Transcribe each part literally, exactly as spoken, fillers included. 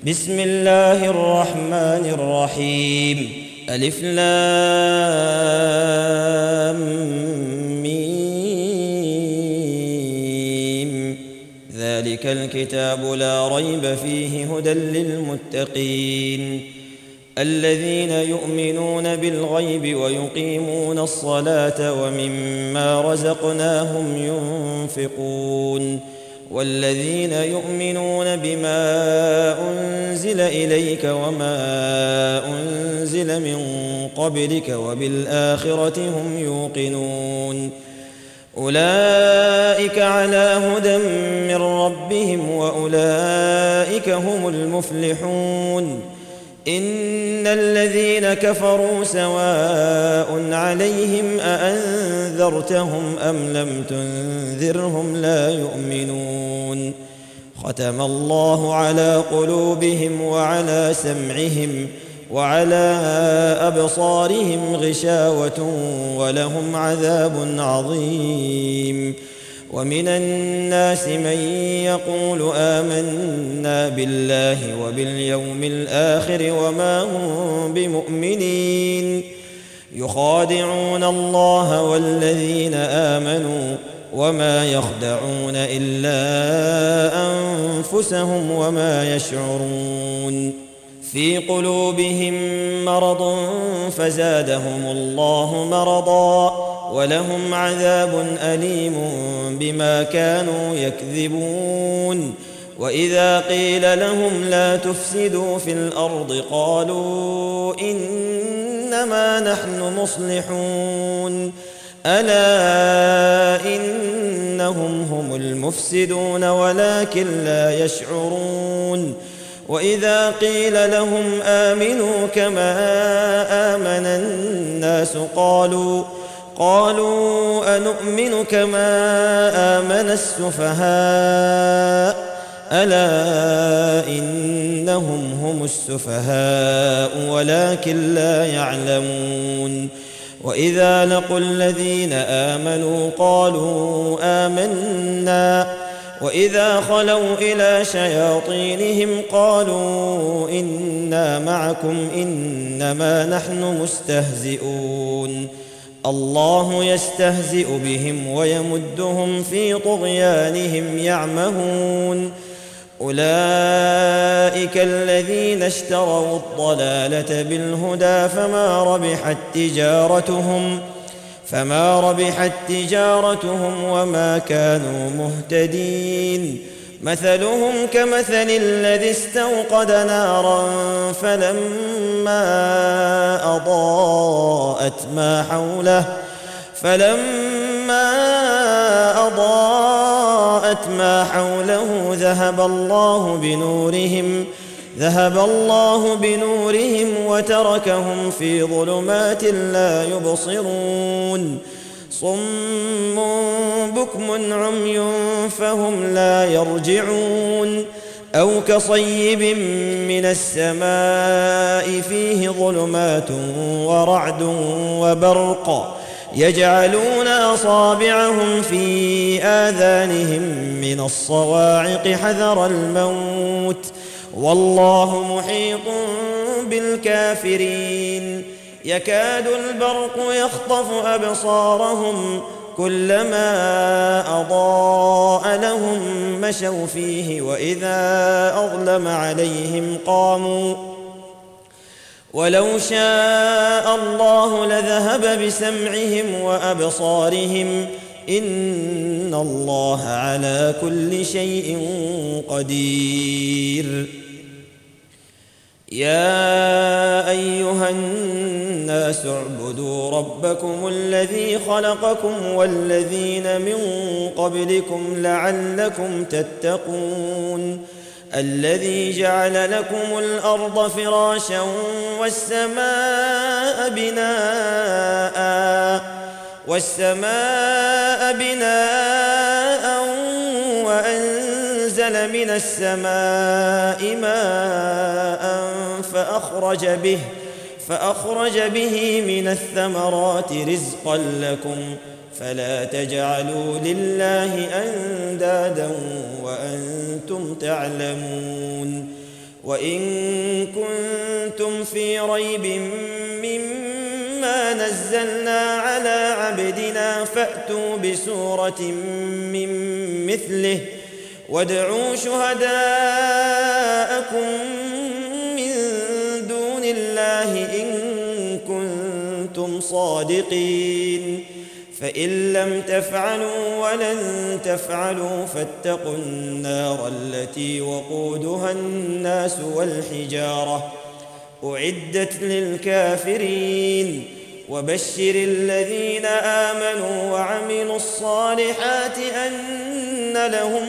بسم الله الرحمن الرحيم. ألف لام ميم. ذلك الكتاب لا ريب فيه هدى للمتقين الذين يؤمنون بالغيب ويقيمون الصلاة ومما رزقناهم ينفقون والذين يؤمنون بما أنزل إليك وما أنزل من قبلك وبالآخرة هم يوقنون أولئك على هدى من ربهم وأولئك هم المفلحون إن الذين كفروا سواء عليهم أأنذرتهم أم لم تنذرهم لا يؤمنون ختم الله على قلوبهم وعلى سمعهم وعلى أبصارهم غشاوة ولهم عذاب عظيم ومن الناس من يقول آمنا بالله وباليوم الآخر وما هم بمؤمنين يخادعون الله والذين آمنوا وما يخدعون إلا أنفسهم وما يشعرون في قلوبهم مرض فزادهم الله مرضا ولهم عذاب أليم بما كانوا يكذبون وإذا قيل لهم لا تفسدوا في الأرض قالوا إنما نحن مصلحون ألا إنهم هم المفسدون ولكن لا يشعرون وإذا قيل لهم آمنوا كما آمن الناس قالوا قالوا أنؤمن كما آمن السفهاء ألا إنهم هم السفهاء ولكن لا يعلمون وإذا لقوا الذين آمنوا قالوا آمنا وإذا خلوا إلى شياطينهم قالوا إنا معكم إنما نحن مستهزئون الله يستهزئ بهم ويمدهم في طغيانهم يعمهون أولئك الذين اشتروا الضلالة بالهدى فما ربحت تجارتهم فما ربحت تجارتهم وما كانوا مهتدين مثلهم كمثل الذي استوقد نارا فلما أضاءت ما حوله فلما أضاءت ما حوله ذهب الله بنورهم ذهب الله بنورهم وتركهم في ظلمات لا يبصرون صم بكم عمي فهم لا يرجعون أو كصيب من السماء فيه ظلمات ورعد وبرق يجعلون أصابعهم في آذانهم من الصواعق حذر الموت والله محيط بالكافرين يكاد البرق يخطف أبصارهم كلما أضاء لهم مشوا فيه وإذا أظلم عليهم قاموا ولو شاء الله لذهب بسمعهم وأبصارهم إن الله على كل شيء قدير يا أيها الناس اعبدوا ربكم الذي خلقكم والذين من قبلكم لعلكم تتقون الذي جعل لكم الأرض فراشا والسماء بناء والسماء بناء وأنزل من السماء ماء فأخرج به فأخرج به من الثمرات رزقا لكم فلا تجعلوا لله أندادا وأنتم تعلمون وإن كنتم في ريب مما نزلنا على عبدنا فأتوا بسورة من مثله وادعوا شهداءكم من دون الله إن كنتم صادقين فإن لم تفعلوا ولن تفعلوا فاتقوا النار التي وقودها الناس والحجارة أعدت للكافرين وبشر الذين آمنوا وعملوا الصالحات أن لهم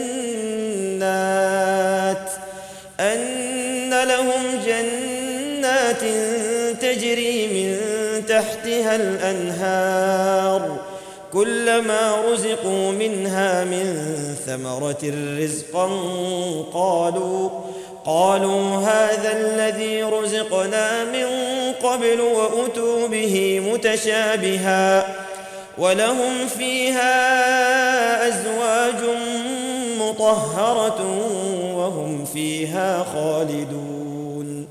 جنات أن لهم جنات تجري من تحتها الأنهار كلما رزقوا منها من ثمرة رزقا قالوا قالوا هذا الذي رزقنا من قبل وأتوا به متشابها ولهم فيها أزواج مطهرة وهم فيها خالدون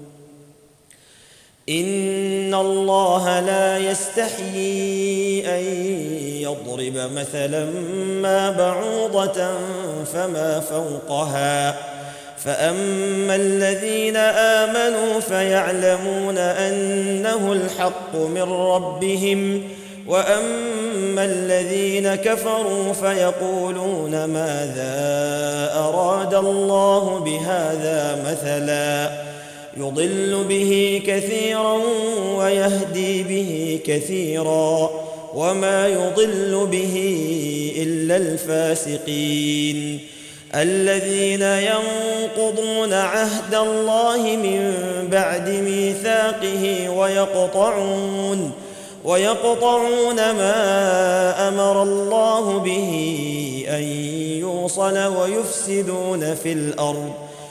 إن الله لا يستحيي أن يضرب مثلا ما بعوضة فما فوقها فأما الذين آمنوا فيعلمون أنه الحق من ربهم وأما الذين كفروا فيقولون ماذا أراد الله بهذا مثلا يضل به كثيرا ويهدي به كثيرا وما يضل به إلا الفاسقين الذين ينقضون عهد الله من بعد ميثاقه ويقطعون ويقطعون ما أمر الله به أن يوصل ويفسدون في الأرض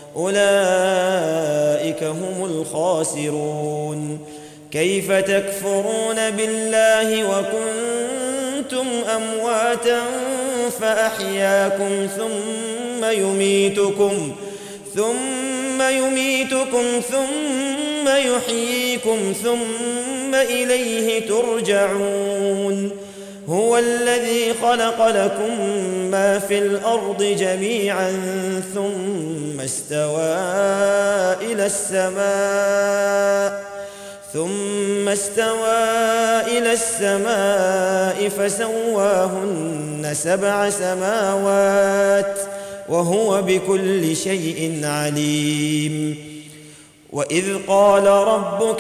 أولئك هم الخاسرون كيف تكفرون بالله وكنتم أمواتا فأحياكم ثم يميتكم ثم يميتكم ثم يحييكم ثم إليه ترجعون هو الذي خلق لكم ما في الأرض جميعا ثم استوى إلى السماء ثم استوى إلى السماء فسواهن سبع سماوات وهو بكل شيء عليم وإذ قال ربك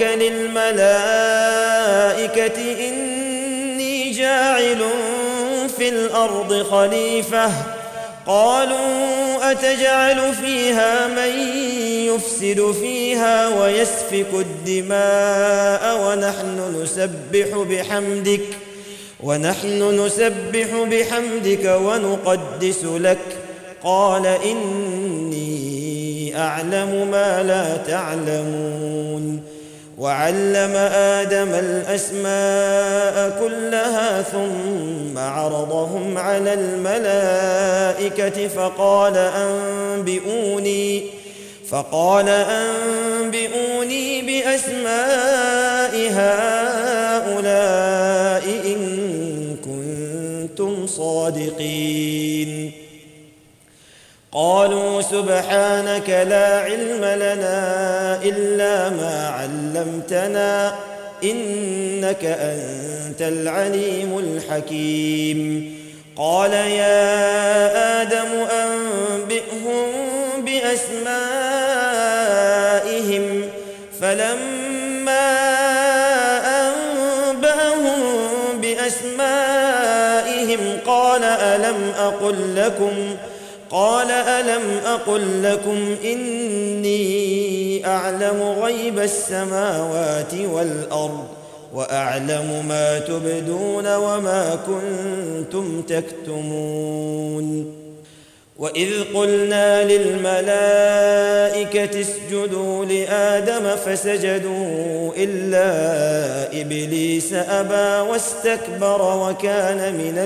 للملائكة إني جاعل في الأرض خليفة قالوا أتجعل فيها من يفسد فيها ويسفك الدماء ونحن نسبح بحمدك ونحن نسبح بحمدك ونقدس لك قال إني أعلم ما لا تعلمون وعلم آدم الأسماء كلها ثم عرضهم على الملائكة فقال أنبئوني فقال أنبئوني بأسماء هؤلاء إن كنتم صادقين قالوا سبحانك لا علم لنا إلا ما علمتنا إنك أنت العليم الحكيم قال يا آدم أنبئهم بأسمائهم فلما أنبأهم بأسمائهم قال ألم أقل لكم قال ألم أقل لكم إني أعلم غيب السماوات والأرض وأعلم ما تبدون وما كنتم تكتمون وإذ قلنا للملائكة اسجدوا لآدم فسجدوا إلا إبليس أبى واستكبر وكان من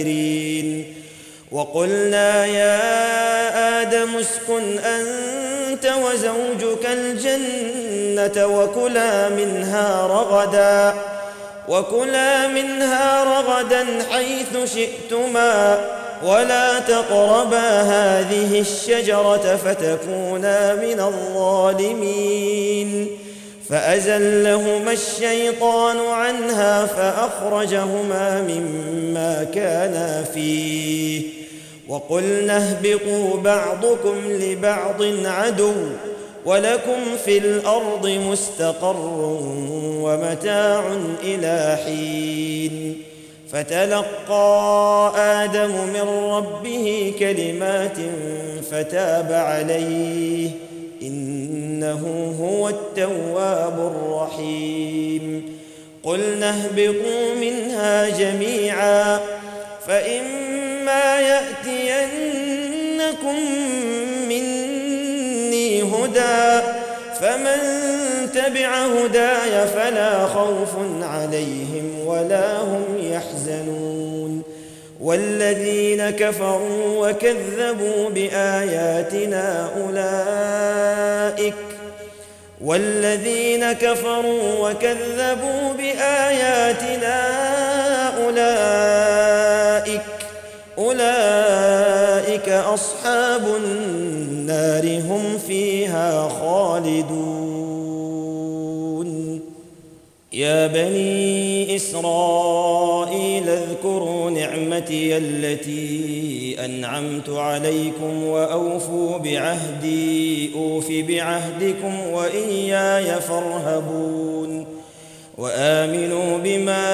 الكافرين وقلنا يا آدم اسكن أنت أنت وزوجك الجنة وكلا منها رغدا وكلا منها رغدا حيث شئتما ولا تقربا هذه الشجرة فتكونا من الظالمين فأزلهما الشيطان عنها فأخرجهما مما كانا فيه وقلنا اهبطوا بعضكم لبعض عدو ولكم في الأرض مستقر ومتاع إلى حين فتلقى آدم من ربه كلمات فتاب عليه إنه هو التواب الرحيم قلنا اهبطوا منها جميعا فإما يأتينكم مني هدى فمن تبع هداي فلا خوف عليهم ولا هم يحزنون والذين كفروا وكذبوا بآياتنا أولئك والذين كفروا وكذبوا بآياتنا أولئك أولئك أصحاب النار هم فيها خالدون يا بني إسرائيل اذكروا نعمتي التي أنعمت عليكم وأوفوا بعهدي أوف بعهدكم وإياي فارهبون وآمنوا بما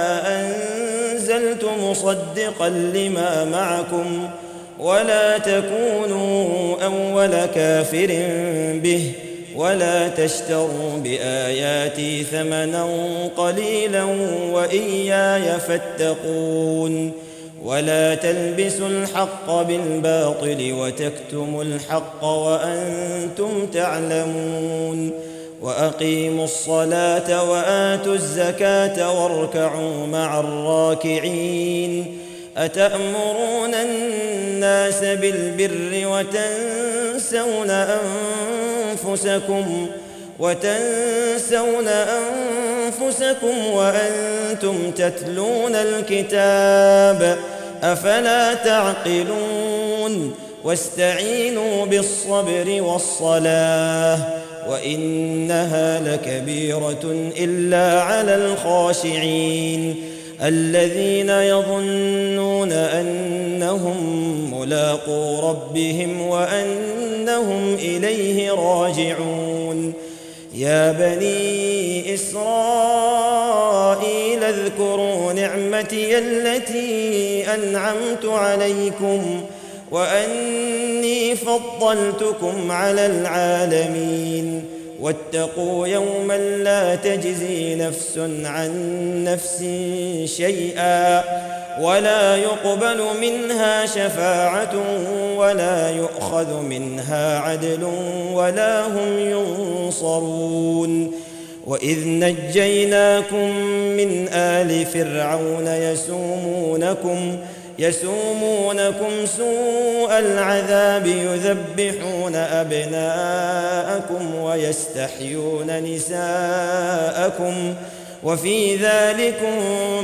أنزلت مصدقا لما معكم ولا تكونوا أول كافر به ولا تشتروا بآياتي ثمنا قليلا وإياي فاتقون ولا تلبسوا الحق بالباطل وتكتموا الحق وأنتم تعلمون وأقيموا الصلاة وآتوا الزكاة واركعوا مع الراكعين أتأمرون الناس بالبر وتنسون أنفسكم وتنسون أنفسكم وأنتم تتلون الكتاب أفلا تعقلون واستعينوا بالصبر والصلاة وإنها لكبيرة إلا على الخاشعين الذين يظنون أنهم ملاقو ربهم وأنهم إليه راجعون يا بني إسرائيل اذكروا نعمتي التي أنعمت عليكم وأني فضلتكم على العالمين واتقوا يوما لا تجزي نفس عن نفس شيئا ولا يقبل منها شفاعة ولا يؤخذ منها عدل ولا هم ينصرون وإذ نجيناكم من آل فرعون يسومونكم يسومونكم سوء العذاب يذبحون أبناءكم ويستحيون نساءكم وفي ذلكم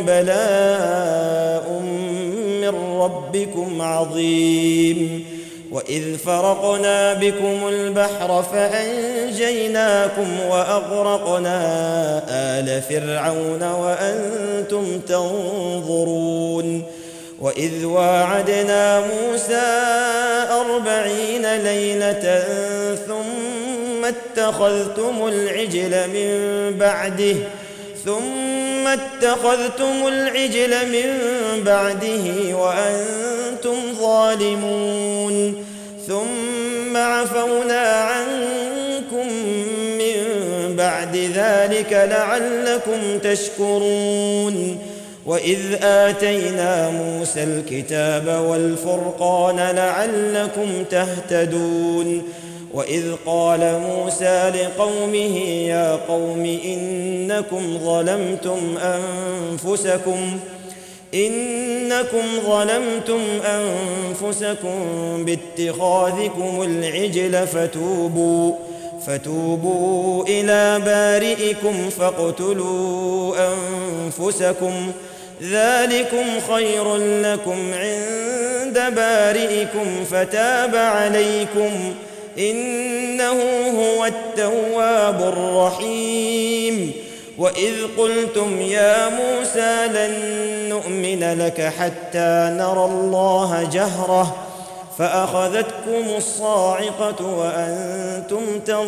بلاء من ربكم عظيم وإذ فرقنا بكم البحر فأنجيناكم وأغرقنا آل فرعون وأنتم تنظرون وإذ واعدنا موسى أربعين ليلة ثم اتخذتم العجل من بعده ثم اتخذتم العجل من بعده وأنتم ظالمون ثم عفونا عنكم من بعد ذلك لعلكم تشكرون وإذ آتينا موسى الكتاب والفرقان لعلكم تهتدون وإذ قال موسى لقومه يا قوم إنكم ظلمتم أنفسكم إنكم ظلمتم أنفسكم باتخاذكم العجل فتوبوا فتوبوا إلى بارئكم فاقتلوا أنفسكم ذلكم خير لكم عند بارئكم فتاب عليكم إنه هو التواب الرحيم. وإذ قلتم يا موسى لن نؤمن لك حتى نرى الله جهرة فأخذتكم الصاعقة وأنتم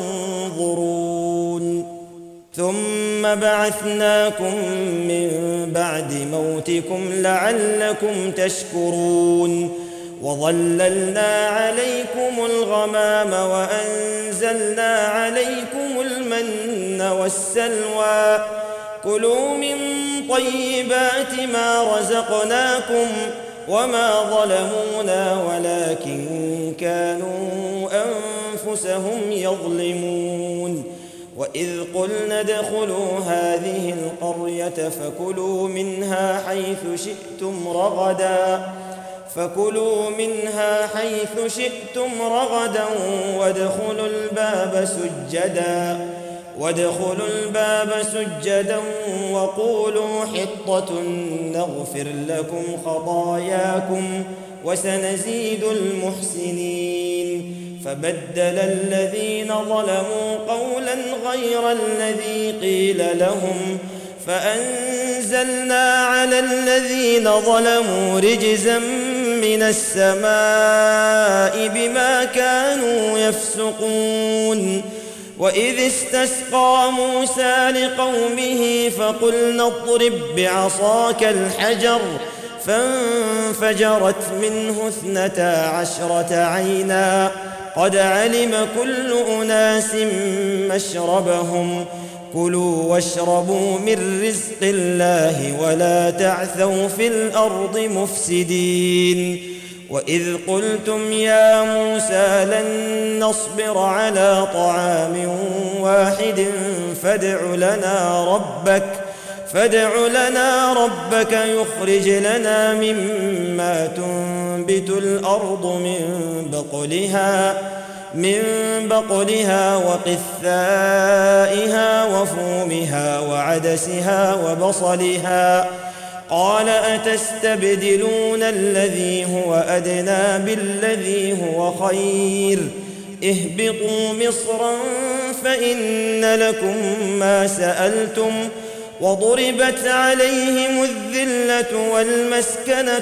تنظرون ثم بعثناكم من بعد موتكم لعلكم تشكرون وظللنا عليكم الغمام وأنزلنا عليكم المن والسلوى كلوا من طيبات ما رزقناكم وما ظلمونا ولكن كانوا أنفسهم يظلمون. وإذ قلنا ادخلوا هذه القرية فكلوا منها حيث شئتم رغدا فكلوا منها حيث شئتم رغدا وادخلوا الباب سجدا وادخلوا الباب سجدا وقولوا حطة نغفر لكم خطاياكم وسنزيد المحسنين. فبدل الذين ظلموا قولا غير الذي قيل لهم فأنزلنا على الذين ظلموا رجزا من السماء بما كانوا يفسقون. وإذ استسقى موسى لقومه فقلنا اضرب بعصاك الحجر فانفجرت منه اثنتا عشرة عينا قد علم كل أناس مشربهم كلوا واشربوا من رزق الله ولا تعثوا في الأرض مفسدين. وإذ قلتم يا موسى لن نصبر على طعام واحد فادع لنا ربك فادع لنا ربك يخرج لنا مما تنبت الأرض من بقلها من بقلها وقثائها وفومها وعدسها وبصلها قال أتستبدلون الذي هو أدنى بالذي هو خير اهبطوا مصرا فإن لكم ما سألتم وضربت عليهم الذلة والمسكنة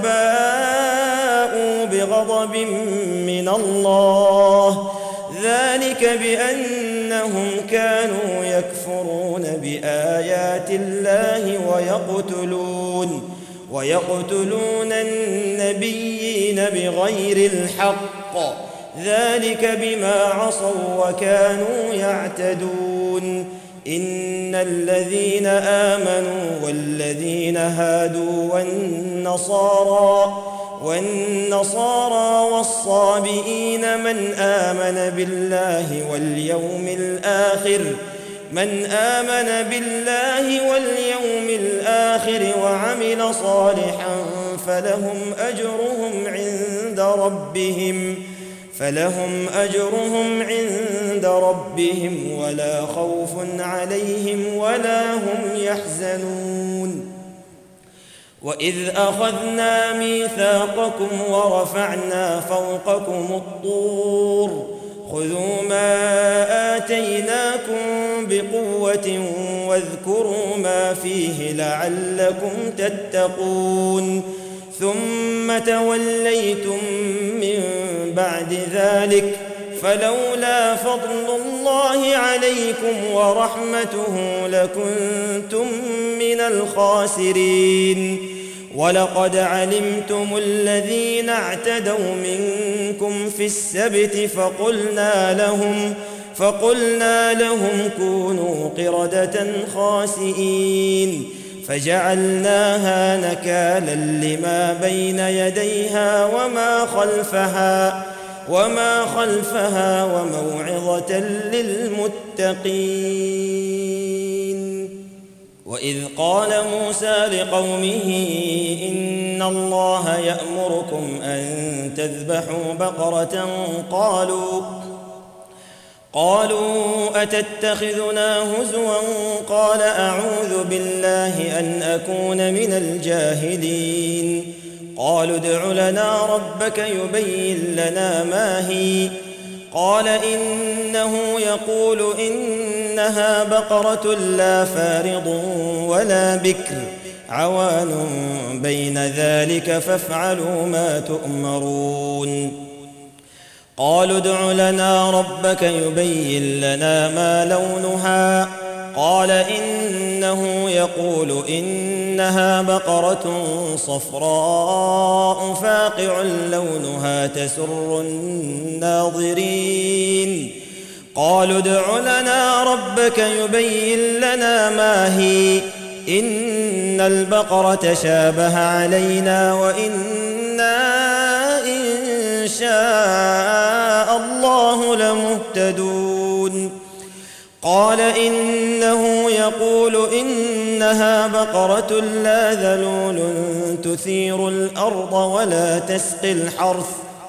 وباءوا بغضب من الله ذلك بأنهم كانوا يكفرون بآيات الله ويقتلون ويقتلون النبيين بغير الحق ذلك بما عصوا وكانوا يعتدون. إن الذين آمنوا والذين هادوا والنصارى والنصارى والصابئين من آمن بالله واليوم الآخر من آمن بالله واليوم الآخر وعمل صالحا فلهم أجرهم عند ربهم فلهم أجرهم عند ربهم ولا خوف عليهم ولا هم يحزنون. وإذ أخذنا ميثاقكم ورفعنا فوقكم الطور خذوا ما آتيناكم بقوة واذكروا ما فيه لعلكم تتقون ثم توليتم من بعد ذلك فلولا فضل الله عليكم ورحمته لكنتم من الخاسرين. ولقد علمتم الذين اعتدوا منكم في السبت فقلنا لهم فقلنا لهم كونوا قردة خاسئين فجعلناها نكالا لما بين يديها وما خلفها وما خلفها وموعظة للمتقين. وإذ قال موسى لقومه إن الله يأمركم أن تذبحوا بقرة قالوا قالوا أتتخذنا هزوا قال أعوذ بالله أن أكون من الجاهلين قالوا ادع لنا ربك يبين لنا ما هي قال إنه يقول إنها بقرة لا فارض ولا بكر عوان بين ذلك فافعلوا ما تؤمرون قالوا ادع لنا ربك يبين لنا ما لونها قال إنه يقول إنها بقرة صفراء فاقع لونها تسر الناظرين قالوا ادع لنا ربك يبين لنا ما هي إن البقرة شابه علينا وإنا إن شاء الله لمهتدون قال إنه يقول إنها بقرة لا ذلول تثير الأرض ولا تسقي الحرث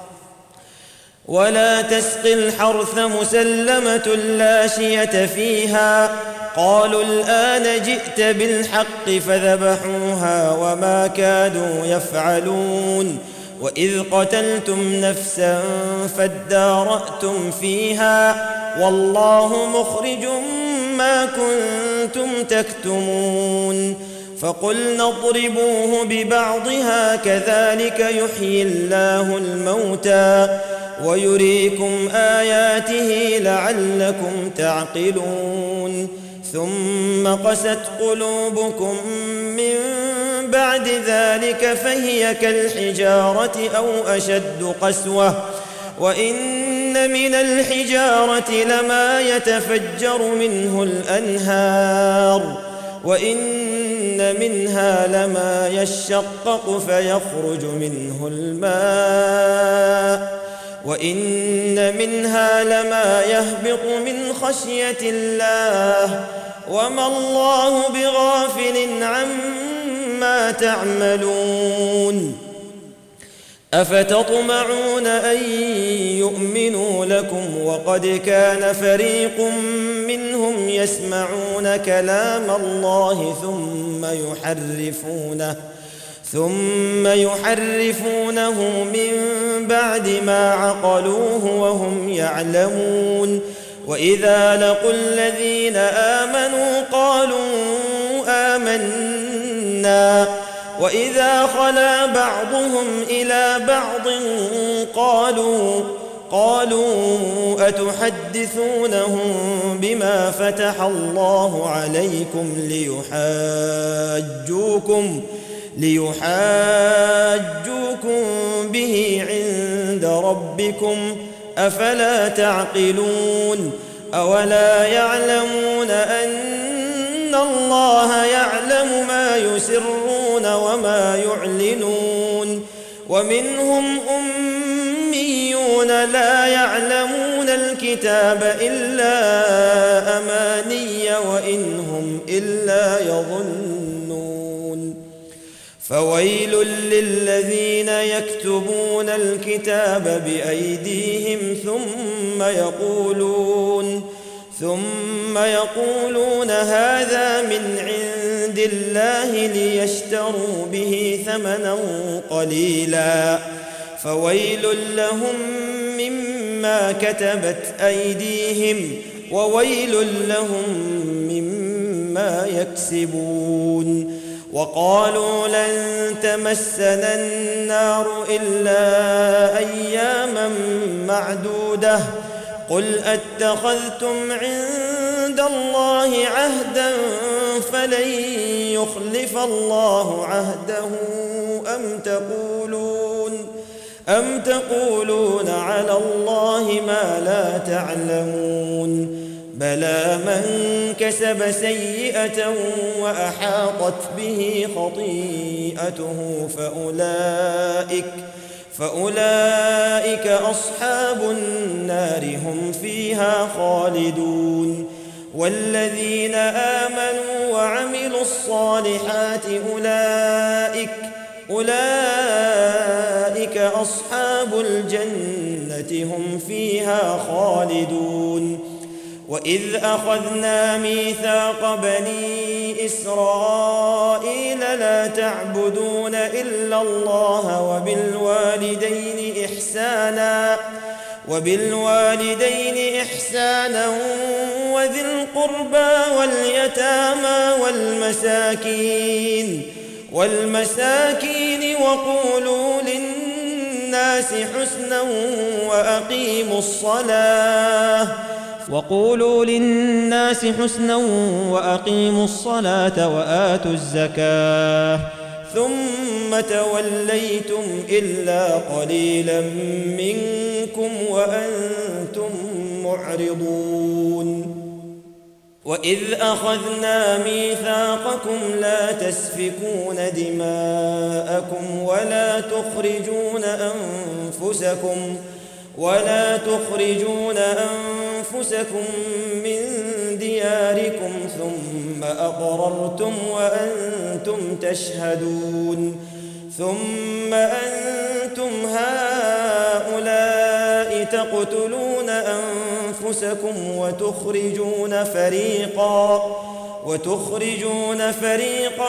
ولا تسقي الحرث مسلمة لا شية فيها قالوا الآن جئت بالحق فذبحوها وما كادوا يفعلون وإذ قتلتم نفسا فادارأتم فيها والله مخرج ما كنتم تكتمون فقلنا اضربوه ببعضها كذلك يحيي الله الموتى ويريكم آياته لعلكم تعقلون ثم قست قلوبكم من بعد ذلك فهي كالحجارة أو أشد قسوة وإن من الحجارة لما يتفجر منه الأنهار وإن منها لما يشقق فيخرج منه الماء وإن منها لما يهبط من خشية الله وما الله بغافل عما تعملون أفتطمعون أن يؤمنوا لكم وقد كان فريق منهم يسمعون كلام الله ثم يحرفونه ثم يحرفونه من بعد ما عقلوه وهم يعلمون وإذا لقوا الذين آمنوا قالوا آمنا وإذا خلا بعضهم إلى بعض قالوا قالوا أتحدثونهم بما فتح الله عليكم ليحاجوكم ليحاجوكم به عند ربكم أفلا تعقلون أولا يعلمون أن الله يعلم ما يسرون وما يعلنون ومنهم أميون لا يعلمون الكتاب إلا أماني وإن هم إلا يظنون فويل للذين يكتبون الكتاب بأيديهم ثم يقولون ثم يقولون هذا من عند الله ليشتروا به ثمنا قليلا فويل لهم مما كتبت أيديهم وويل لهم مما يكسبون وقالوا لن تمسنا النار إلا أياما معدودة قل أتخذتم عند الله عهدا فلن يخلف الله عهده أم تقولون أم تقولون على الله ما لا تعلمون بلى من كسب سيئة وأحاطت به خطيئته فأولئك فأولئك أصحاب النار هم فيها خالدون والذين آمنوا وعملوا الصالحات أولئك أولئك أصحاب الجنة هم فيها خالدون. وإذ أخذنا ميثاق بني إسرائيل لا تعبدون إلا الله وبالوالدين إحسانا وبالوالدين إحسانا وذي القربى واليتامى والمساكين والمساكين وقولوا للناس حسنا وأقيموا الصلاة وقولوا للناس حسنا وأقيموا الصلاة وآتوا الزكاة ثم توليتم إلا قليلا منكم وأنتم معرضون. وإذ أخذنا ميثاقكم لا تسفكون دماءكم ولا تخرجون أنفسكم ولا تخرجون أنفسكم من دياركم ثم أقررتم وأنتم تشهدون. ثم أنتم هؤلاء تقتلون أنفسكم وتخرجون فريقا وتخرجون فريقا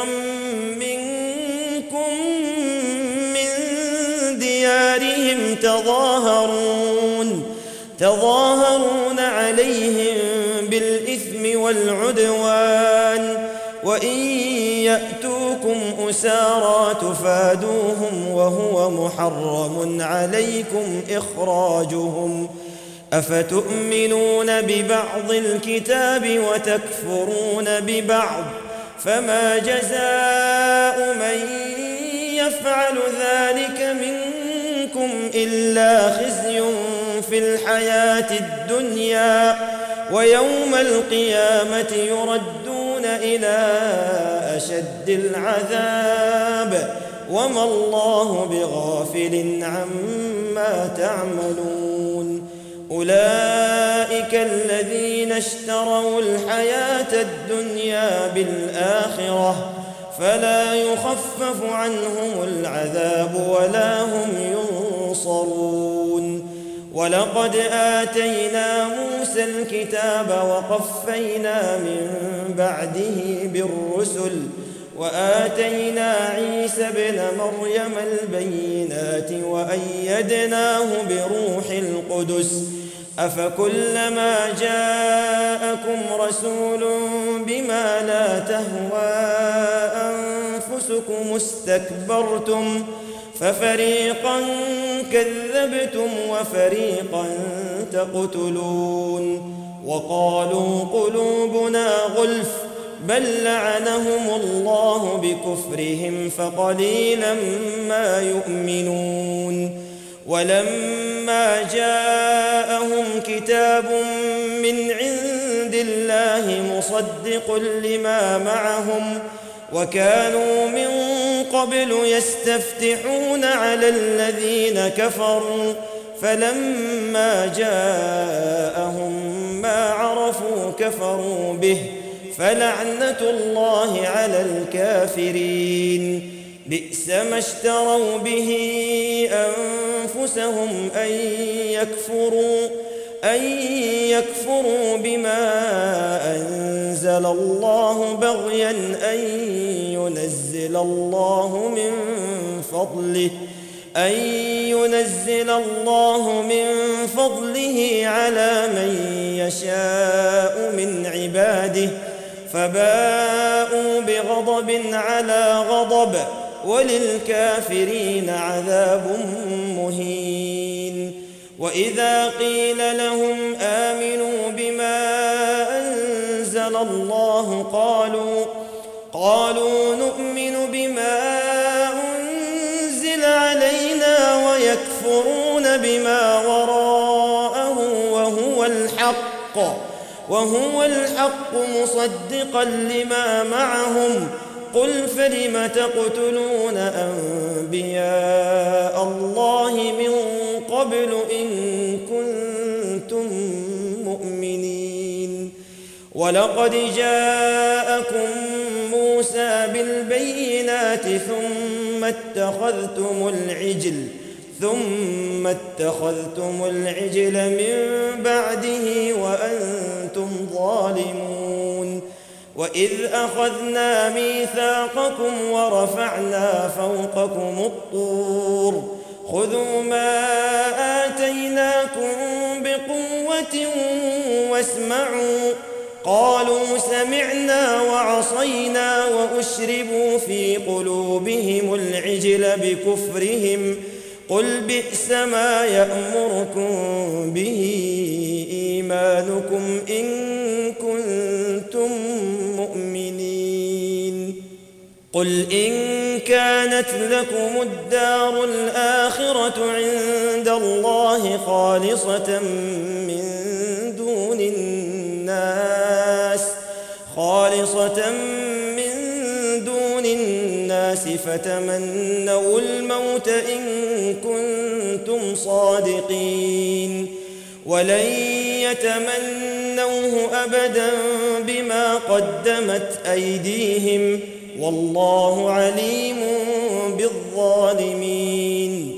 منكم من ديارهم تظاهرون تظاهرون عليهم بالإثم والعدوان وإن يأتوكم أسارى تفادوهم وهو محرم عليكم إخراجهم. أفتؤمنون ببعض الكتاب وتكفرون ببعض فما جزاء من يفعل ذلك منكم إلا خزي في الحياة الدنيا ويوم القيامة يردون إلى أشد العذاب وما الله بغافل عما تعملون. أولئك الذين اشتروا الحياة الدنيا بالآخرة فلا يخفف عنهم العذاب ولا هم ينصرون. ولقد آتينا موسى الكتاب وقفينا من بعده بالرسل وآتينا عيسى ابن مريم البينات وأيدناه بروح القدس. أفكلما جاءكم رسول بما لا تهوى أنفسكم استكبرتم ففريقا كذبتم وفريقا تقتلون. وقالوا قلوبنا غلف بل لعنهم الله بكفرهم فقليلا ما يؤمنون. ولما جاءهم كتاب من عند الله مصدق لما معهم وكانوا من قبل يستفتحون على الذين كفروا فلما جاءهم ما عرفوا كفروا به فلعنة الله على الكافرين. بئس ما اشتروا به أنفسهم أن يكفروا أن يكفروا بما أنزل الله بغيا أن ينزل الله من فضله أن ينزل الله من فضله على من يشاء من عباده فباءوا بغضب على غضب وللكافرين عذاب مهين. وإذا قيل لهم آمنوا بما أنزل الله قالوا قالوا نؤمن بما أنزل علينا ويكفرون بما وراءه وهو الحق وهو الحق مصدقا لما معهم قل فلم تقتلون أنبياء الله من قبل إن كنتم مؤمنين. ولقد جاءكم موسى بالبينات ثم اتخذتم العجل ثم اتخذتم العجل من بعده وأنتم ظالمون وإذ أخذنا ميثاقكم ورفعنا فوقكم الطور خذوا ما آتيناكم بقوة واسمعوا قالوا سمعنا وعصينا وأشربوا في قلوبهم العجل بكفرهم قل بئس ما يأمركم به إيمانكم إن كنتم مؤمنين قل إن كانت لكم الدار الآخرة عند الله خالصة من دون الناس خالصة من دون الناس فتمنوا الموت إن كنتم صادقين ولن يتمنوه أبدا بما قدمت أيديهم والله عليم بالظالمين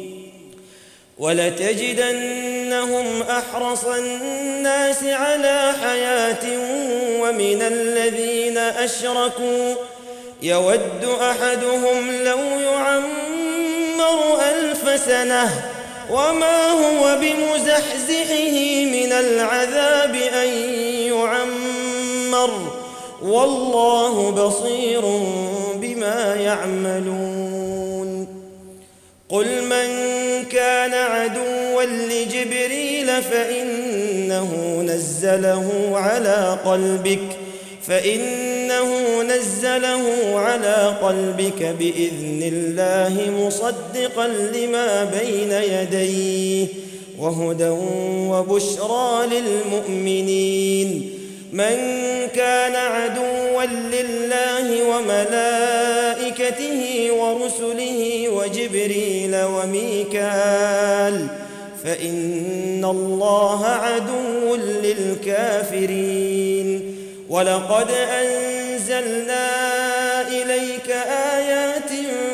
ولتجدنهم أحرص الناس على حياة ومن الذين أشركوا يود أحدهم لو يعمر ألف سنة وما هو بمزحزحه من العذاب أن يعمر والله بصير بما يعملون قل من كان عدوا لجبريل فإنه نزله على قلبك فإنه نزله على قلبك بإذن الله مصدقا لما بين يديه وهدى وبشرى للمؤمنين من كان عدوا لله وملائكته ورسله وجبريل وميكال فإن الله عدو للكافرين ولقد أنزلنا إليك آيات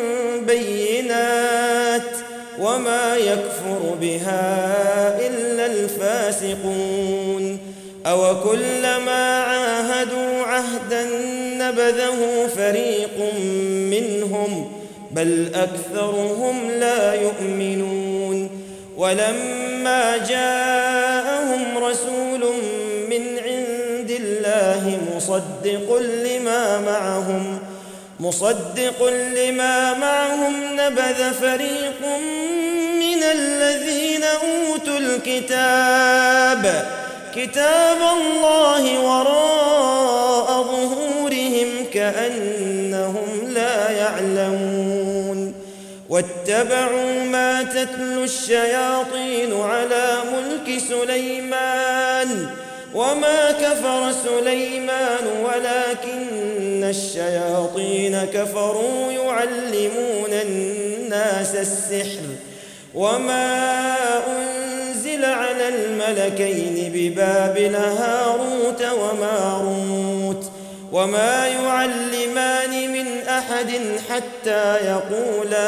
بينات وما يكفر بها إلا الفاسقون أوكلما عاهدوا عهدا نبذه فريق منهم بل أكثرهم لا يؤمنون ولما جاءهم رسول من عند الله مصدق لما معهم مصدق لما معهم نبذ فريق من الذين أوتوا الكتاب كتاب الله وراء ظهورهم كأنهم لا يعلمون واتبعوا ما تتلو الشياطين على ملك سليمان وما كفر سليمان ولكن الشياطين كفروا يعلمون الناس السحر وما أنزل على الملكين ببابل هاروت وماروت وما يعلمان من أحد حتى يقولا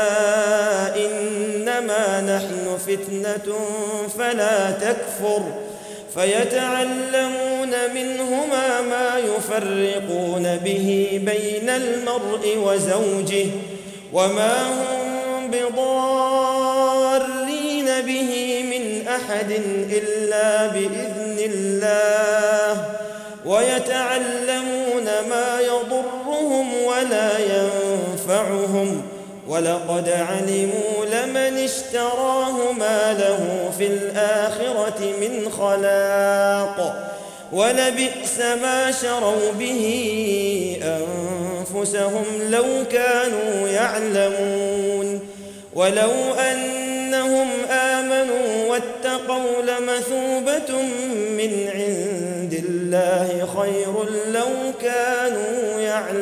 إنما نحن فتنة فلا تكفر فيتعلمون منهما ما يفرقون به بين المرء وزوجه وما هم بضارين به من أحد إلا بإذن الله ويتعلمون ما يضرهم ولا ينفعهم ولقد علموا لمن اشتراه ما له في الآخرة من خلاق ولبئس ما شروا به أنفسهم لو كانوا يعلمون ولو أنهم آمنوا واتقوا لمثوبة من عند الله خير لو كانوا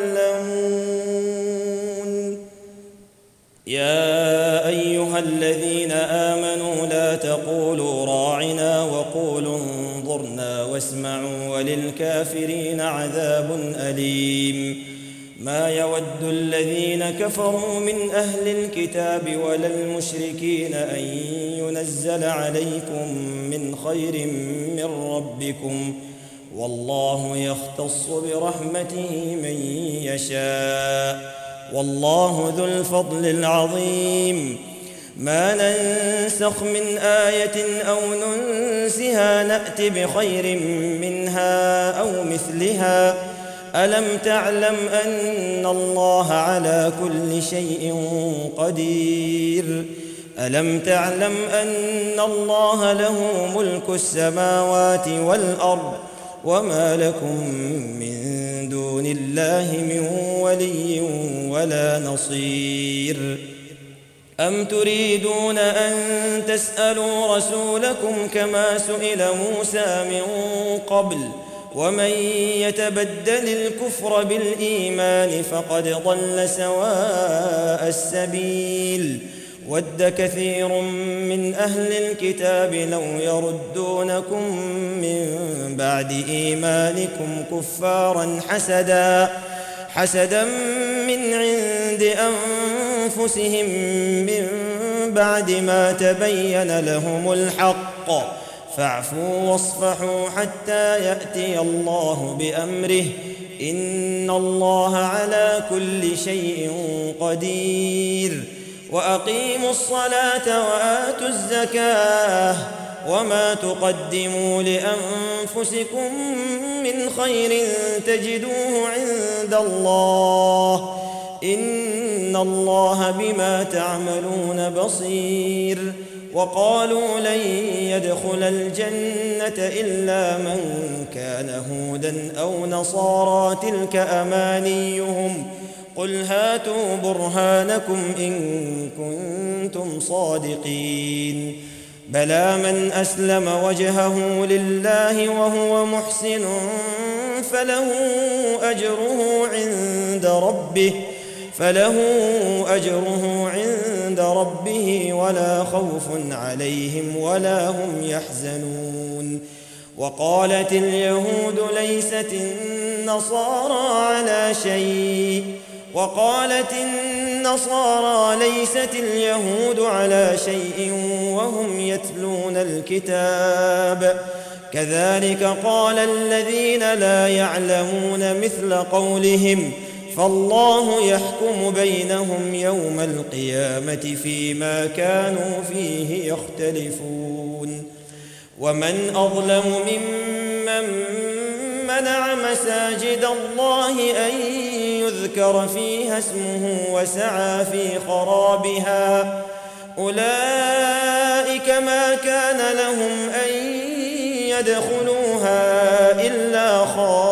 يعلمون يا أيها الذين آمنوا لا تقولوا راعنا وقولوا انظرنا واسمعوا وللكافرين عذاب أليم. ما يود الذين كفروا من أهل الكتاب ولا المشركين أن ينزل عليكم من خير من ربكم، والله يختص برحمته من يشاء، والله ذو الفضل العظيم. ما ننسخ من آية أو ننسها نأت بخير منها أو مثلها. ألم تعلم أن الله على كل شيء قدير؟ ألم تعلم أن الله له ملك السماوات والأرض، وما لكم من دون الله من ولي ولا نصير؟ أم تريدون أن تسألوا رسولكم كما سئل موسى من قبل؟ ومن يتبدل الكفر بالإيمان فقد ضل سواء السبيل. ود كثير من أهل الكتاب لو يردونكم من بعد إيمانكم كفارا حسدا حسدا من عند أنفسهم من بعد ما تبين لهم الحق، فاعفوا واصفحوا حتى يأتي الله بأمره، إن الله على كل شيء قدير. وأقيموا الصلاة وآتوا الزكاة، وما تقدموا لأنفسكم من خير تجدوه عند الله، إن الله بما تعملون بصير. وقالوا لن يدخل الجنة إلا من كان هودا أو نصارى تلك أمانيهم، قل هاتوا برهانكم إن كنتم صادقين. بلى من أسلم وجهه لله وهو محسن فله أجره عند ربه فله أجره عند ربه ولا خوف عليهم ولا هم يحزنون. وقالت اليهود ليست النصارى على شيء وقالت النصارى ليست اليهود على شيء وهم يتلون الكتاب، كذلك قال الذين لا يعلمون مثل قولهم، فالله يحكم بينهم يوم القيامة فيما كانوا فيه يختلفون. ومن أظلم ممن منع مساجد الله أن يذكر فيها اسمه وسعى في خرابها، أولئك ما كان لهم أن يدخلوها إلا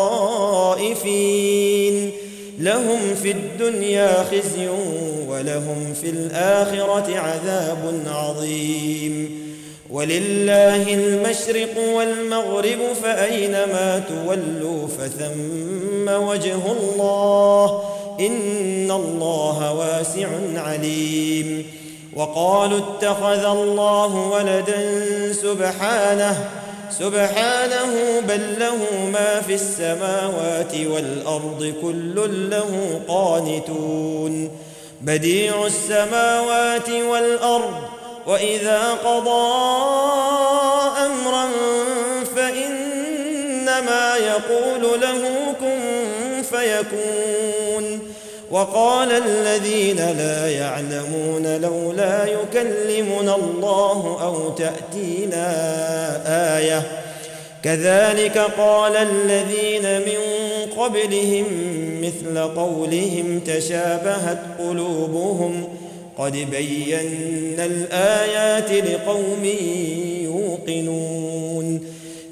خائفين، لهم في الدنيا خزي ولهم في الآخرة عذاب عظيم. ولله المشرق والمغرب فأينما تولوا فثم وجه الله، إن الله واسع عليم. وقالوا اتخذ الله ولدا سبحانه سبحانه بل له ما في السماوات والأرض كل له قانتون، بديع السماوات والأرض، وإذا قضى أمرا فإنما يقول له كن فيكون. وقال الذين لا يعلمون لولا يكلمنا الله أو تأتينا آية، كذلك قال الذين من قبلهم مثل قولهم تشابهت قلوبهم، قد بينا الآيات لقوم يوقنون.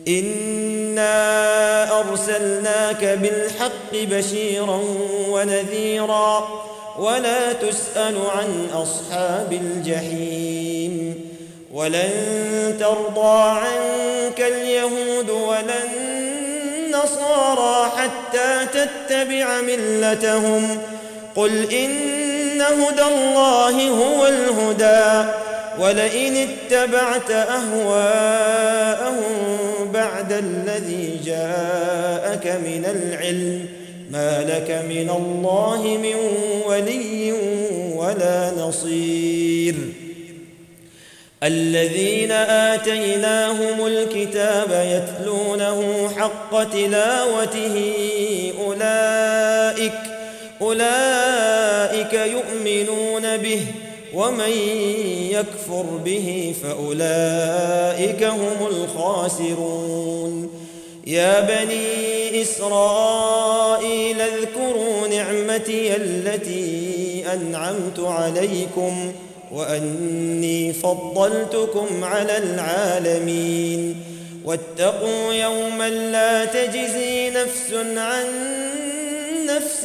إنا أرسلناك بالحق بشيرا ونذيرا ولا تسأل عن أصحاب الجحيم. ولن ترضى عنك اليهود ولا النصارى حتى تتبع ملتهم، قل إن هدى الله هو الهدى، ولئن اتبعت أهواءهم بعد الذي جاءك من العلم ما لك من الله من ولي ولا نصير الذين آتيناهم الكتاب يتلونه حق تلاوته أولئك أولئك يؤمنون به ومن يكفر به فأولئك هم الخاسرون يا بني إسرائيل اذكروا نعمتي التي أنعمت عليكم وأني فضلتكم على العالمين واتقوا يوما لا تجزي نفس عن نفس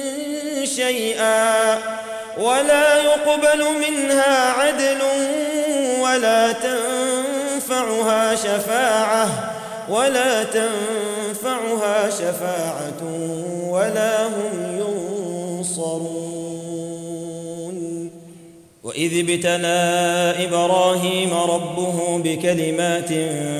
شيئا ولا يقبل منها عدل ولا تنفعها شفاعة ولا تنفعها شفاعة ولا هم ينصرون وإذ ابتلى إبراهيم ربه بكلمات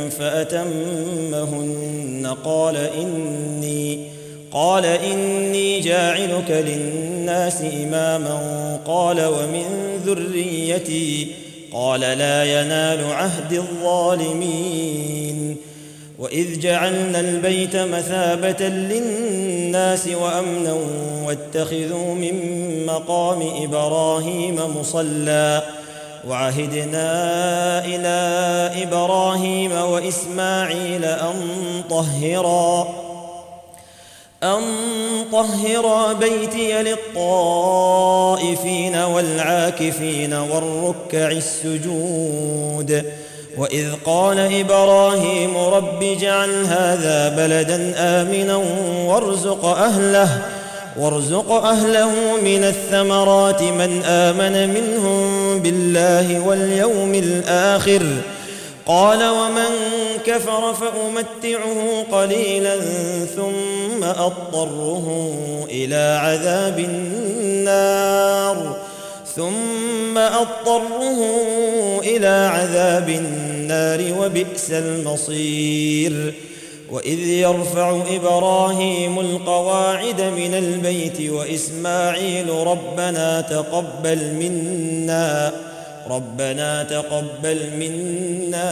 فأتمهن قال إني قال إني جاعلك للناس إماما قال ومن ذريتي قال لا ينال عهد الظالمين وإذ جعلنا البيت مثابة للناس وأمنا واتخذوا من مقام إبراهيم مصلى وعهدنا إلى إبراهيم وإسماعيل أن طهرا أن طهرا بيتي للطائفين والعاكفين والركع السجود وإذ قال إبراهيم رب اجعل هذا بلدا آمنا وارزق أهله وارزق أهله من الثمرات من آمن منهم بالله واليوم الآخر قال ومن كفر فأمتعه قليلا ثم أضطره إلى عذاب النار ثم أضطره إلى عذاب النار وبئس المصير وإذ يرفع إبراهيم القواعد من البيت وإسماعيل ربنا تقبل منا ربنا تقبل منا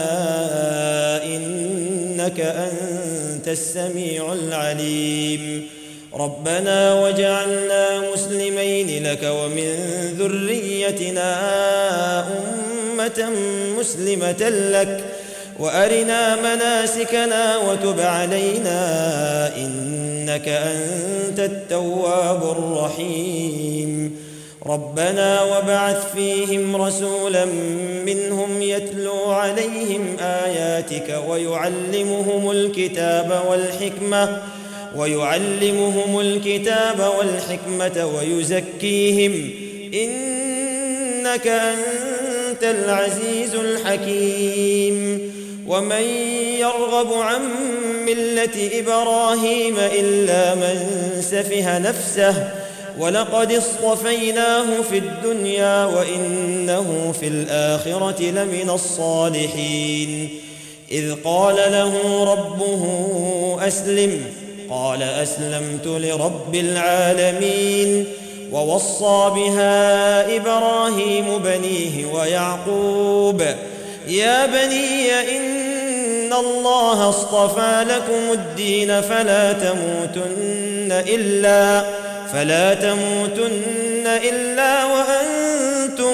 إنك أنت السميع العليم ربنا وجعلنا مسلمين لك ومن ذريتنا أمة مسلمة لك وأرنا مناسكنا وتب علينا إنك أنت التواب الرحيم ربنا وابعث فيهم رسولا منهم يتلو عليهم آياتك ويعلمهم الكتاب والحكمة ويعلمهم الكتاب والحكمة ويزكيهم إنك أنت العزيز الحكيم ومن يرغب عن ملة إبراهيم إلا من سفه نفسه ولقد اصطفيناه في الدنيا وإنه في الآخرة لمن الصالحين إذ قال له ربه أسلم قال أسلمت لرب العالمين ووصى بها إبراهيم بنيه ويعقوب يا بني إن الله اصطفى لكم الدين فلا تموتن إلا فلا تموتن إلا وأنتم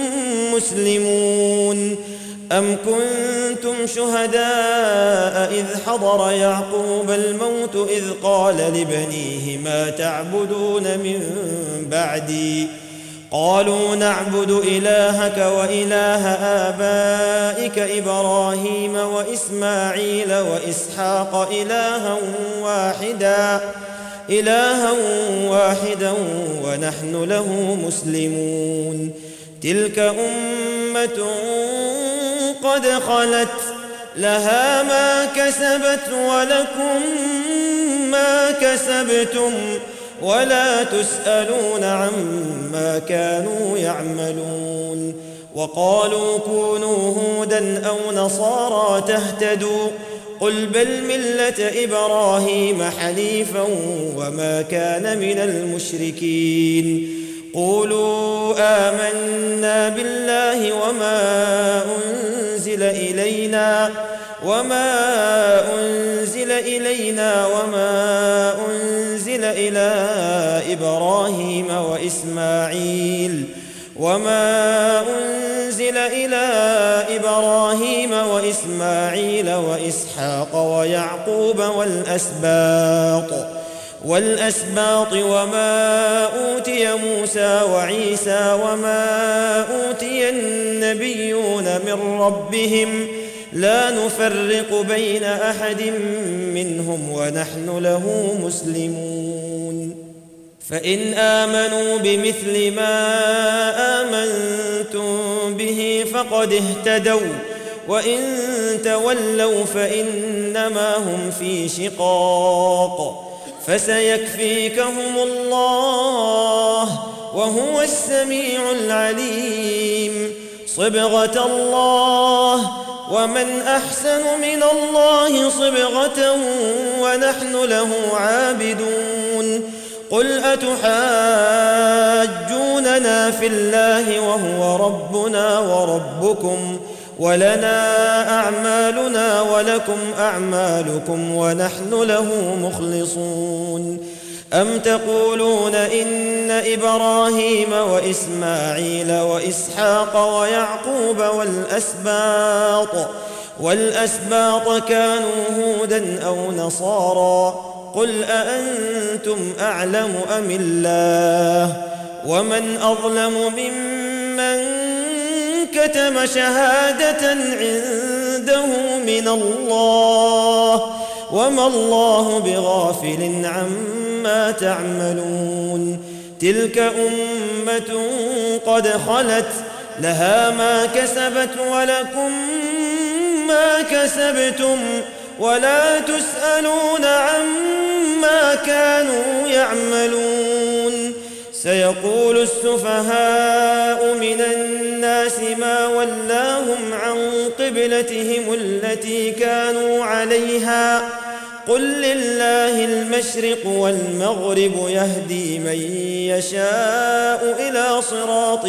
مسلمون أم كنتم شهداء إذ حضر يعقوب الموت إذ قال لبنيه ما تعبدون من بعدي قالوا نعبد إلهك وإله آبائك إبراهيم وإسماعيل وإسحاق إلها واحدا إلها واحدا ونحن له مسلمون تلك أمة قد خلت لها ما كسبت ولكم ما كسبتم ولا تسألون عما كانوا يعملون وقالوا كونوا هودا أو نصارى تهتدوا قل بل ملة إبراهيم حنيفا وما كان من المشركين قولوا آمنا بالله وما أنزل إلينا وما أنزل إلينا وما أنزل إلى إبراهيم وإسماعيل وما أنزل إلى إبراهيم وإسماعيل وإسحاق ويعقوب والأسباط والأسباط وما أوتي موسى وعيسى وما أوتي النبيون من ربهم لا نفرق بين أحد منهم ونحن له مسلمون فإن آمنوا بمثل ما آمنتم به فقد اهتدوا وإن تولوا فإنما هم في شقاق فسيكفيكهم الله وهو السميع العليم صبغة الله ومن أحسن من الله صبغة ونحن له عابدون قل أتحاجوننا في الله وهو ربنا وربكم ولنا أعمالنا ولكم أعمالكم ونحن له مخلصون أم تقولون إن إبراهيم وإسماعيل وإسحاق ويعقوب والأسباط والأسباط كانوا هودا أو نصارى قل أأنتم أعلم أم الله ومن أظلم ممن كتم شهادة عنده من الله وما الله بغافل عما تعملون تلك أمة قد خلت لها ما كسبت ولكم ما كسبتم ولا تسألون عما كانوا يعملون سيقول السفهاء من الناس ما ولاهم عن قبلتهم التي كانوا عليها قل لله المشرق والمغرب يهدي من يشاء إلى صراط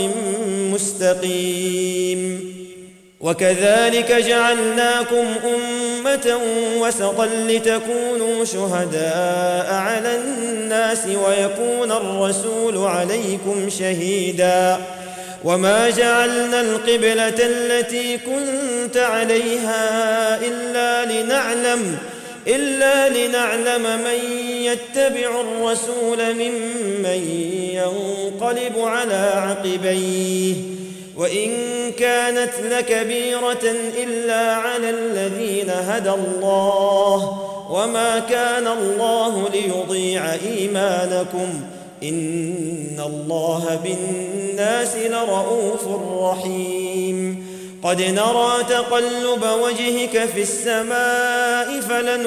مستقيم وكذلك جعلناكم أمة وسطا لتكونوا شهداء على الناس ويكون الرسول عليكم شهيدا وما جعلنا القبلة التي كنت عليها إلا لنعلم إلا لنعلم من يتبع الرسول ممن ينقلب على عقبيه وإن كانت لكبيرة إلا على الذين هدى الله وما كان الله ليضيع إيمانكم إن الله بالناس لرؤوف رحيم قد نرى تقلب وجهك في السماء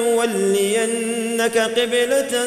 فلنولينك قبلة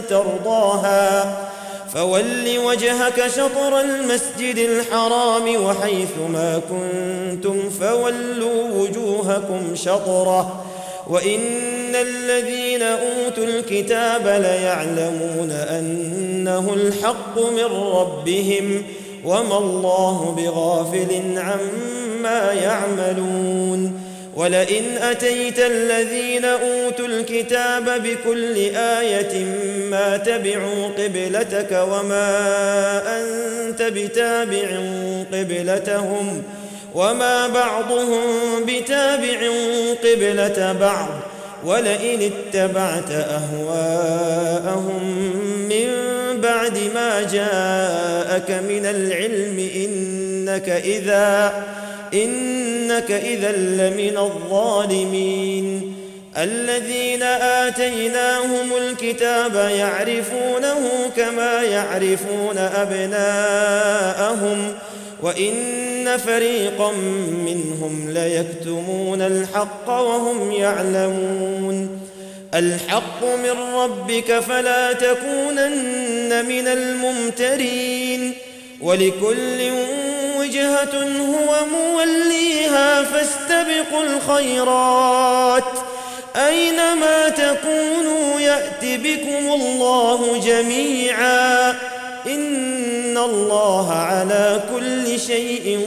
ترضاها فول وجهك شطر المسجد الحرام وحيث ما كنتم فولوا وجوهكم شطره وإن الذين أوتوا الكتاب ليعلمون أنه الحق من ربهم وما الله بغافل عما يعملون ولئن أتيت الذين أوتوا الكتاب بكل آية ما تبعوا قبلتك وما أنت بتابع قبلتهم وما بعضهم بتابع قبلة بعض ولئن اتبعت أهواءهم من بعد ما جاءك من العلم إنك إذا إنك إذا لمن الظالمين الذين آتيناهم الكتاب يعرفونه كما يعرفون أبناءهم وإن فريقا منهم ليكتمون الحق وهم يعلمون الحق من ربك فلا تكونن من الممترين ولكل وجهة هو موليها فاستبقوا الخيرات أينما تكونوا يأت بكم الله جميعا إن الله على كل شيء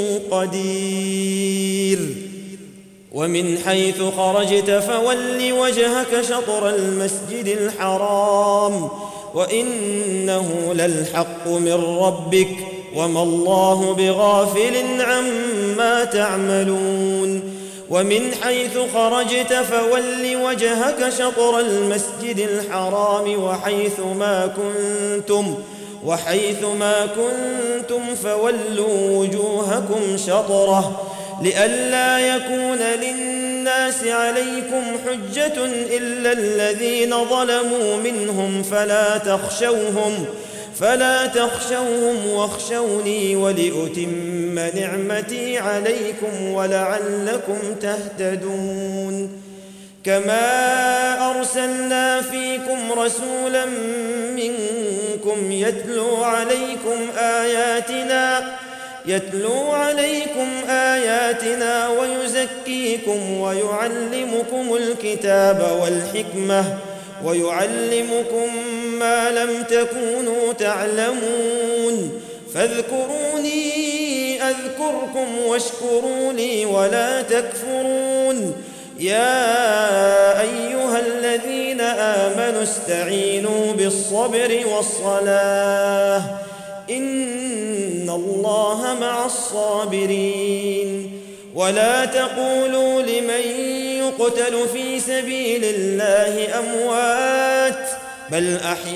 قدير. ومن حيث خرجت فول وجهك شطر المسجد الحرام وإنه للحق من ربك وما الله بغافل عما تعملون. ومن حيث خرجت فول وجهك شطر المسجد الحرام وحيث ما كنتم وحيث ما كنتم فولوا وجوهكم شطره لئلا يكون للناس عليكم حجة إلا الذين ظلموا منهم فلا تخشوهم فلا تخشوهم واخشوني ولأتم نعمتي عليكم ولعلكم تهتدون. كما أرسلنا فيكم رسولا منكم يتلو عليكم آياتنا يتلو عليكم آياتنا ويزكيكم ويعلمكم الكتاب والحكمة ويعلمكم ما لم تكونوا تعلمون فاذكروني أذكركم واشكروا لي ولا تكفرون. يا أيها الذين آمنوا استعينوا بالصبر والصلاة إن الله مع الصابرين. ولا تقولوا لمن يقتل في سبيل الله أموات بل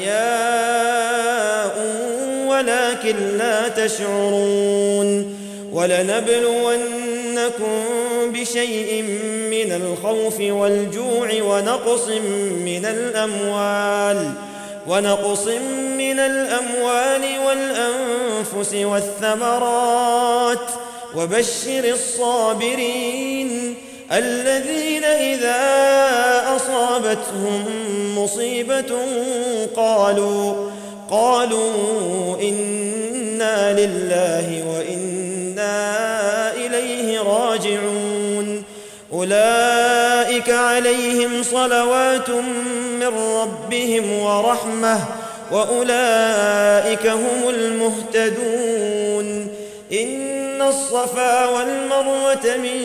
أحياء ولكن لا تشعرون. ولنبلونكم بشيء من الخوف والجوع ونقص من الأموال ونقص من الأموال والأنفس والثمرات وبشر الصابرين الذين إذا أصابتهم مصيبة قالوا قالوا إنا لله وإنا إليه راجعون. أولئك عليهم صلوات من ربهم ورحمة وأولئك هم المهتدون. إن الصفا والمروة من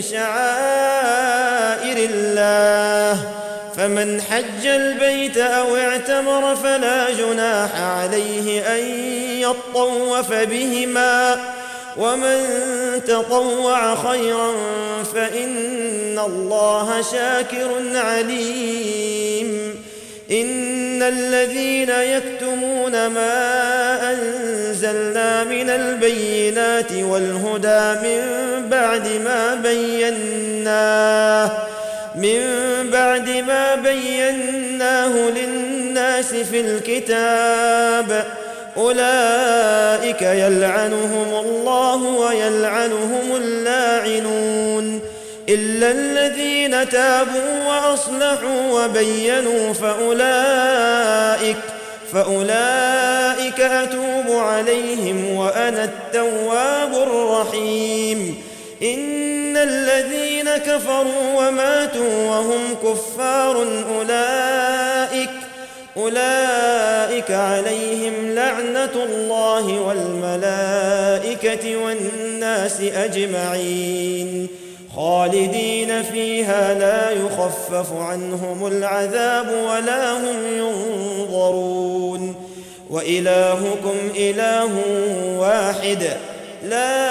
شعائر الله فمن حج البيت أو اعتمر فلا جناح عليه أن يطوف بهما ومن تطوع خيرا فإن الله شاكر عليم. إن الذين يكتمون ما أنزلنا من البينات والهدى من بعد ما بيناه من بعد ما بيناه للناس في الكتاب أولئك يلعنهم الله ويلعنهم اللاعنون إلا الذين تابوا وأصلحوا وبينوا فأولئك فأولئك أتوب عليهم وأنا التواب الرحيم. إن الذين كفروا وماتوا وهم كفار أولئك أولئك عليهم لعنة الله والملائكة والناس أجمعين خالدين فيها لا يخفف عنهم العذاب ولا هم ينظرون. وإلهكم إله واحد لا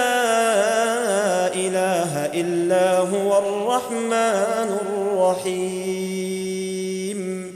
إله إلا هو الرحمن الرحيم.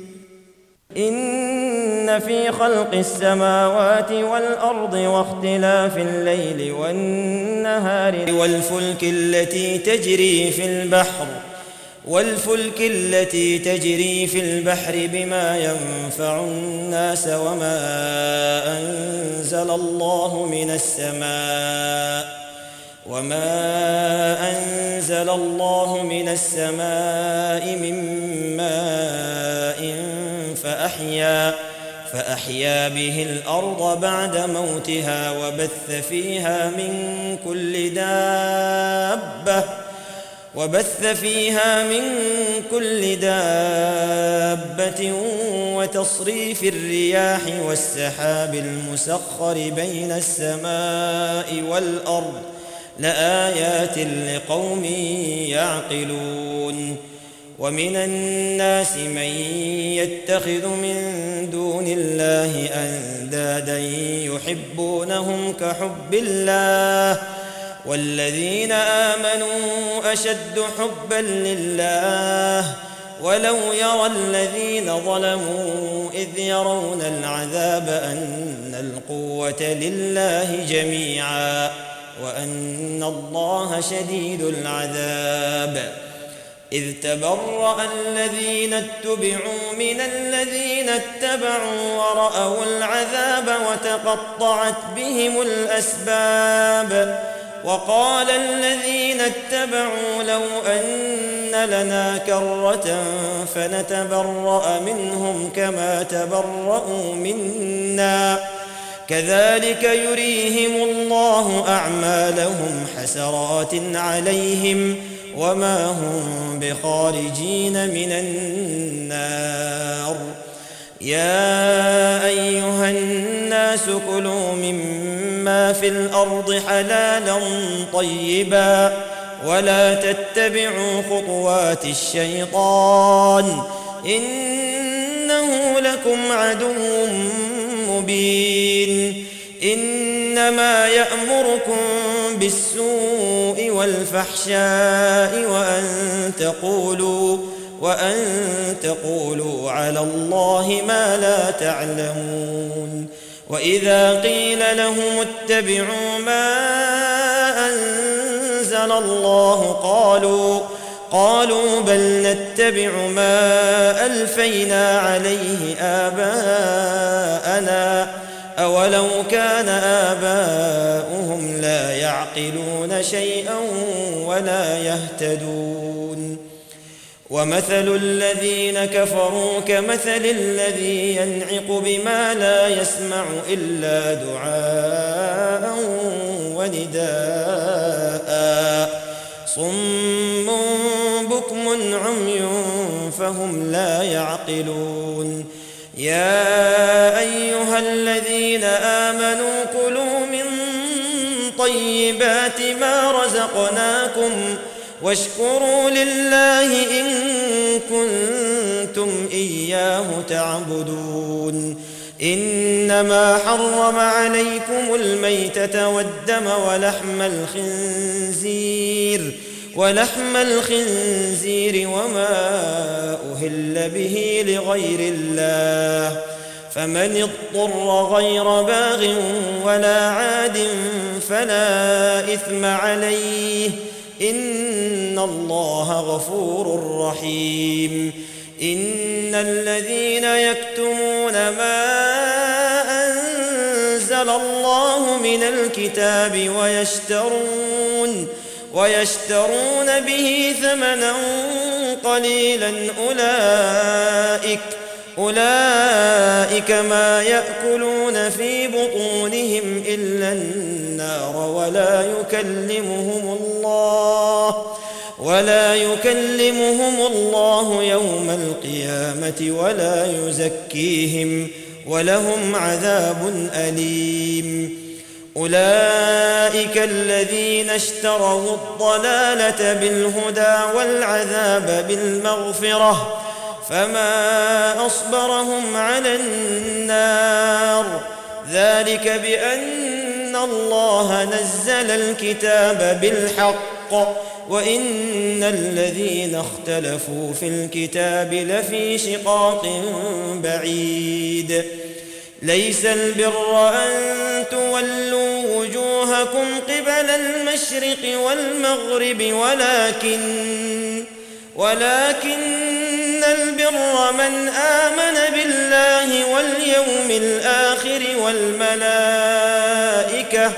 إن في خلق السماوات والأرض واختلاف الليل والنهار والفلك التي تجري في البحر والفلك التي تجري في البحر بما ينفع الناس وما أنزل الله من السماء وما أنزل الله من السماء من ماء فأحيا فأحيا به الأرض بعد موتها وبث فيها من كل دابة وبث فيها من كل دابة وتصريف الرياح والسحاب المسخر بين السماء والأرض لآيات لقوم يعقلون ومن الناس من يتخذ من دون الله أندادا يحبونهم كحب الله والذين آمنوا أشد حبا لله ولو يرى الذين ظلموا إذ يرون العذاب أن القوة لله جميعا وأن الله شديد العذاب إذ تبرأ الذين اتبعوا من الذين اتبعوا ورأوا العذاب وتقطعت بهم الأسباب وقال الذين اتبعوا لو أن لنا كرة فنتبرأ منهم كما تبرأوا منا كذلك يريهم الله أعمالهم حسرات عليهم وما هم بخارجين من النار يا أيها الناس كلوا مما في الأرض حلالا طيبا ولا تتبعوا خطوات الشيطان إنه لكم عدو مبين إنما يأمركم بالسوء والفحشاء وأن تقولوا وأن تقولوا على الله ما لا تعلمون وإذا قيل لهم اتبعوا ما أنزل الله قالوا قالوا بل نتبع ما ألفينا عليه آباءنا أولو كان آباؤهم لا يعقلون شيئا ولا يهتدون ومثل الذين كفروا كمثل الذي ينعق بما لا يسمع إلا دعاء ونداء صم بكم عمي فهم لا يعقلون يا أيها الذين آمنوا كلوا من طيبات ما رزقناكم واشكروا لله إن كنتم إياه تعبدون إنما حرم عليكم الميتة والدم ولحم الخنزير ولحم الخنزير وما أهل به لغير الله فمن اضطر غير باغ ولا عاد فلا إثم عليه إن الله غفور رحيم إن الذين يكتمون ما أنزل الله من الكتاب ويشترون ويشترون به ثمنا قليلا أولئك أولئك ما يأكلون في بطونهم إلا النار ولا يكلمهم الله ولا يكلمهم الله يوم القيامة ولا يزكيهم ولهم عذاب أليم أولئك الذين اشتروا الضلالة بالهدى والعذاب بالمغفرة فما أصبرهم على النار ذلك بأن الله نزل الكتاب بالحق وإن الذين اختلفوا في الكتاب لفي شقاق بعيد ليس البر أن تولوا وجوهكم قبل المشرق والمغرب ولكن ولكن البر من آمن بالله واليوم الآخر والملائكة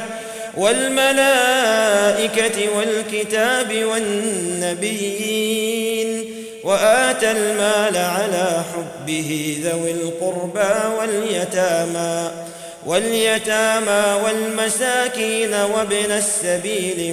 والملائكة والكتاب والنبيين وآتى المال على حبه ذوي القربى واليتامى واليتامى والمساكين وابن السبيل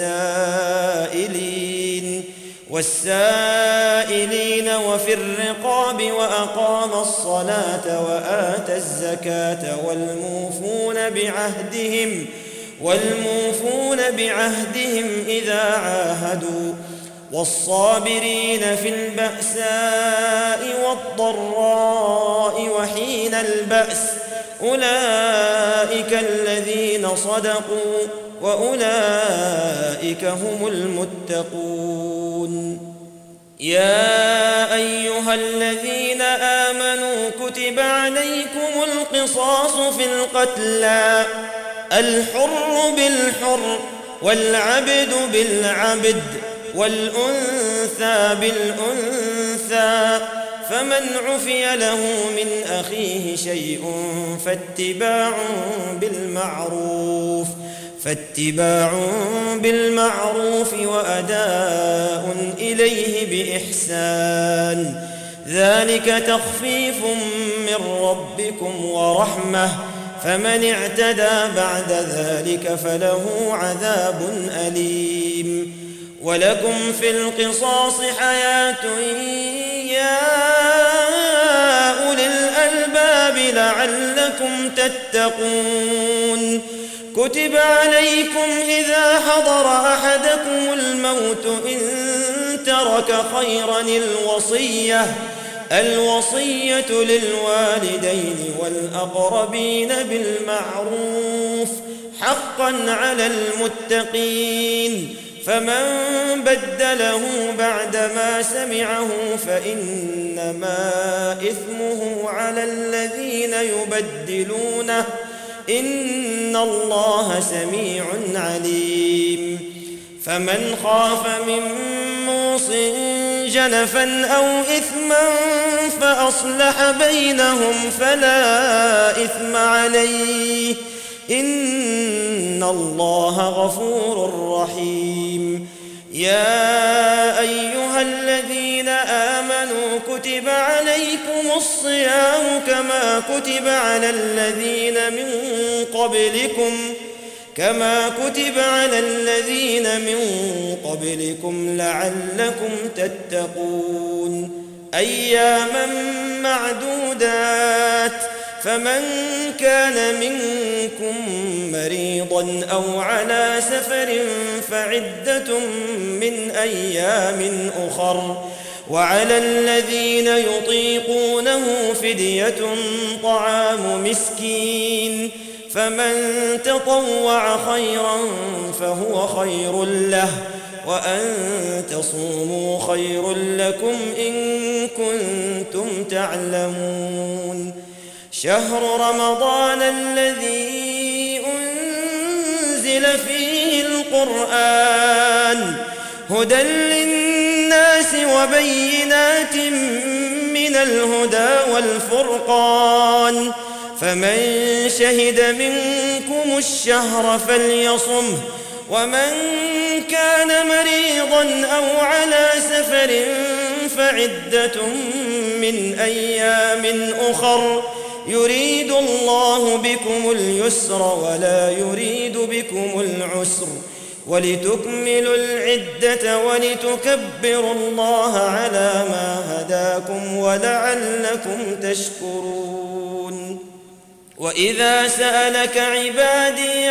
والسائلين والسائلين وفي الرقاب وأقام الصلاة وآتى الزكاة والموفون بعهدهم والموفون بعهدهم إذا عاهدوا والصابرين في البأساء والضراء وحين البأس أولئك الذين صدقوا وأولئك هم المتقون. يا أيها الذين آمنوا كتب عليكم القصاص في القتلى الحر بالحر والعبد بالعبد والأنثى بالأنثى فمن عفي له من أخيه شيء فاتباع بالمعروف فاتباع بالمعروف وأداء إليه بإحسان ذلك تخفيف من ربكم ورحمة فمن اعتدى بعد ذلك فله عذاب أليم. ولكم في القصاص حياة يا أولي الألباب لعلكم تتقون. كتب عليكم إذا حضر أحدكم الموت إن ترك خيرا الوصية الوصية للوالدين والأقربين بالمعروف حقا على المتقين فمن بدله بعدما سمعه فإنما إثمه على الذين يبدلونه إن الله سميع عليم. فمن خاف من موص جنفا أو إثما فأصلح بينهم فلا إثم عليه إن الله غفور رحيم. يا أيها الذين آمنوا كتب عليكم الصيام كما كتب على الذين من قبلكم كما كتب على الذين من قبلكم لعلكم تتقون أياما معدودات فمن كان منكم مريضا أو على سفر فعدة من أيام أخر وعلى الذين يطيقونه فدية طعام مسكين فمن تطوع خيرا فهو خير له وأن تصوموا خير لكم إن كنتم تعلمون. شهر رمضان الذي أنزل فيه القرآن هدى للناس وبينات من الهدى والفرقان فمن شهد منكم الشهر فليصمه ومن كان مريضا أو على سفر فعدة من أيام أخر يريد الله بكم اليسر ولا يريد بكم العسر ولتكملوا العدة ولتكبروا الله على ما هداكم ولعلكم تشكرون. وإذا سألك عبادي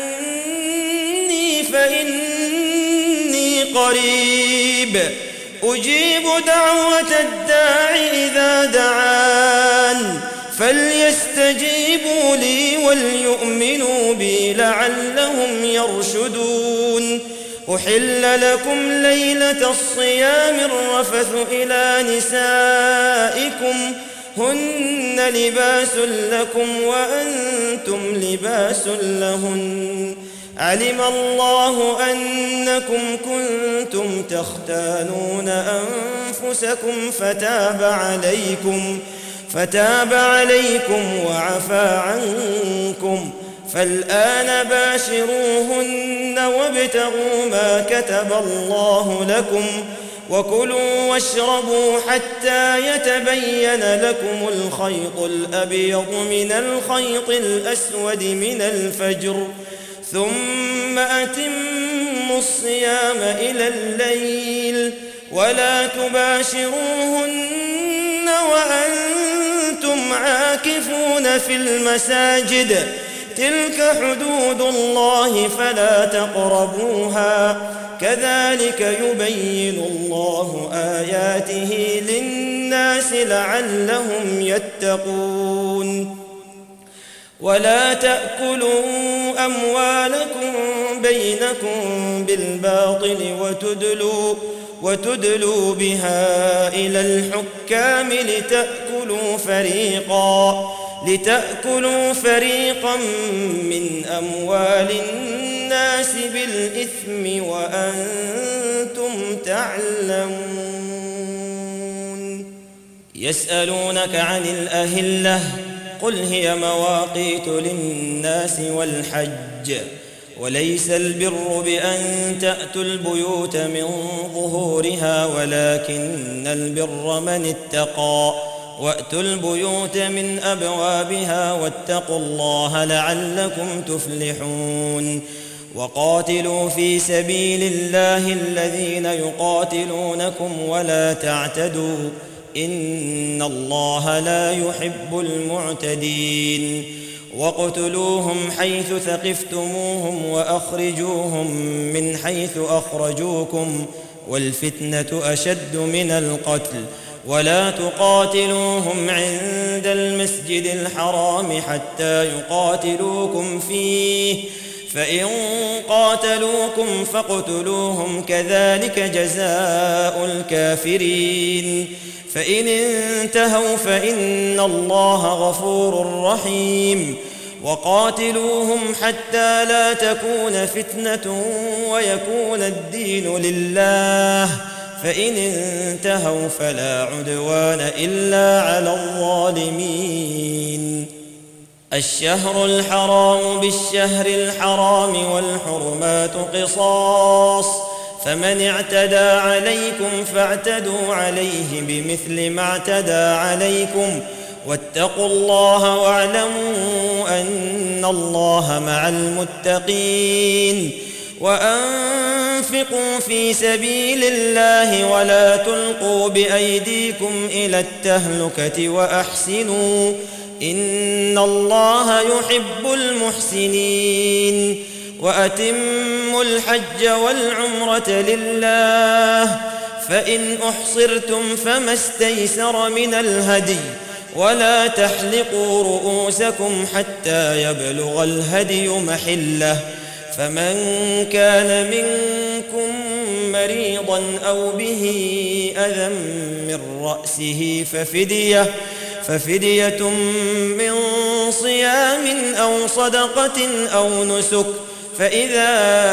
عني فإني قريب أجيب دعوة الداع إذا دعان فليستجيبوا لي وليؤمنوا بي لعلهم يرشدون. أحل لكم ليلة الصيام الرفث إلى نسائكم هن لباس لكم وأنتم لباس لهن علم الله أنكم كنتم تختانون أنفسكم فتاب عليكم فتاب عليكم وعفى عنكم فالآن باشروهن وابتغوا ما كتب الله لكم وكلوا واشربوا حتى يتبين لكم الخيط الأبيض من الخيط الأسود من الفجر ثم أتموا الصيام إلى الليل ولا تباشروهن وأنتم عاكفون في المساجد تلك حدود الله فلا تقربوها كذلك يبين الله آياته للناس لعلهم يتقون ولا تأكلوا أموالكم بينكم بالباطل وتدلوا, وتدلوا بها إلى الحكام لتأكلوا فريقا, لتأكلوا فريقا من أموال الناس بالإثم وأنتم تعلمون. يسألونك عن الأهلة قل هي مواقيت للناس والحج وليس البر بأن تأتوا البيوت من ظهورها ولكن البر من اتقى وأتوا البيوت من أبوابها واتقوا الله لعلكم تفلحون. وقاتلوا في سبيل الله الذين يقاتلونكم ولا تعتدوا إن الله لا يحب المعتدين. واقتلوهم حيث ثقفتموهم وأخرجوهم من حيث أخرجوكم والفتنة أشد من القتل ولا تقاتلوهم عند المسجد الحرام حتى يقاتلوكم فيه فإن قاتلوكم فاقتلوهم كذلك جزاء الكافرين. فإن انتهوا فإن الله غفور رحيم. وقاتلوهم حتى لا تكون فتنة ويكون الدين لله فإن انتهوا فلا عدوان إلا على الظالمين. الشهر الحرام بالشهر الحرام والحرمات قصاص فمن اعتدى عليكم فاعتدوا عليه بمثل ما اعتدى عليكم واتقوا الله واعلموا أن الله مع المتقين. وأنفقوا في سبيل الله ولا تلقوا بأيديكم إلى التهلكة وأحسنوا إن الله يحب المحسنين. وأتموا الحج والعمرة لله فإن أحصرتم فما استيسر من الهدي ولا تحلقوا رؤوسكم حتى يبلغ الهدي محله فمن كان منكم مريضا أو به أذى من رأسه ففدية ففدية من صيام أو صدقة أو نسك فإذا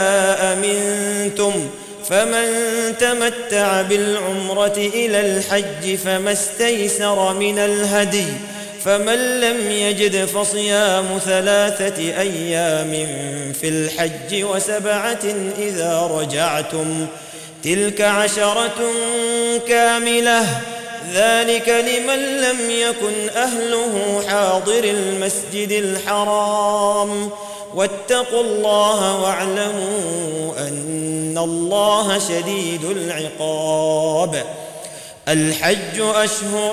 أمنتم فمن تمتع بالعمرة إلى الحج فما استيسر من الهدي فمن لم يجد فصيام ثلاثة أيام في الحج وسبعة إذا رجعتم تلك عشرة كاملة ذلك لمن لم يكن أهله حاضر المسجد الحرام واتقوا الله واعلموا أن الله شديد العقاب. الحج أشهر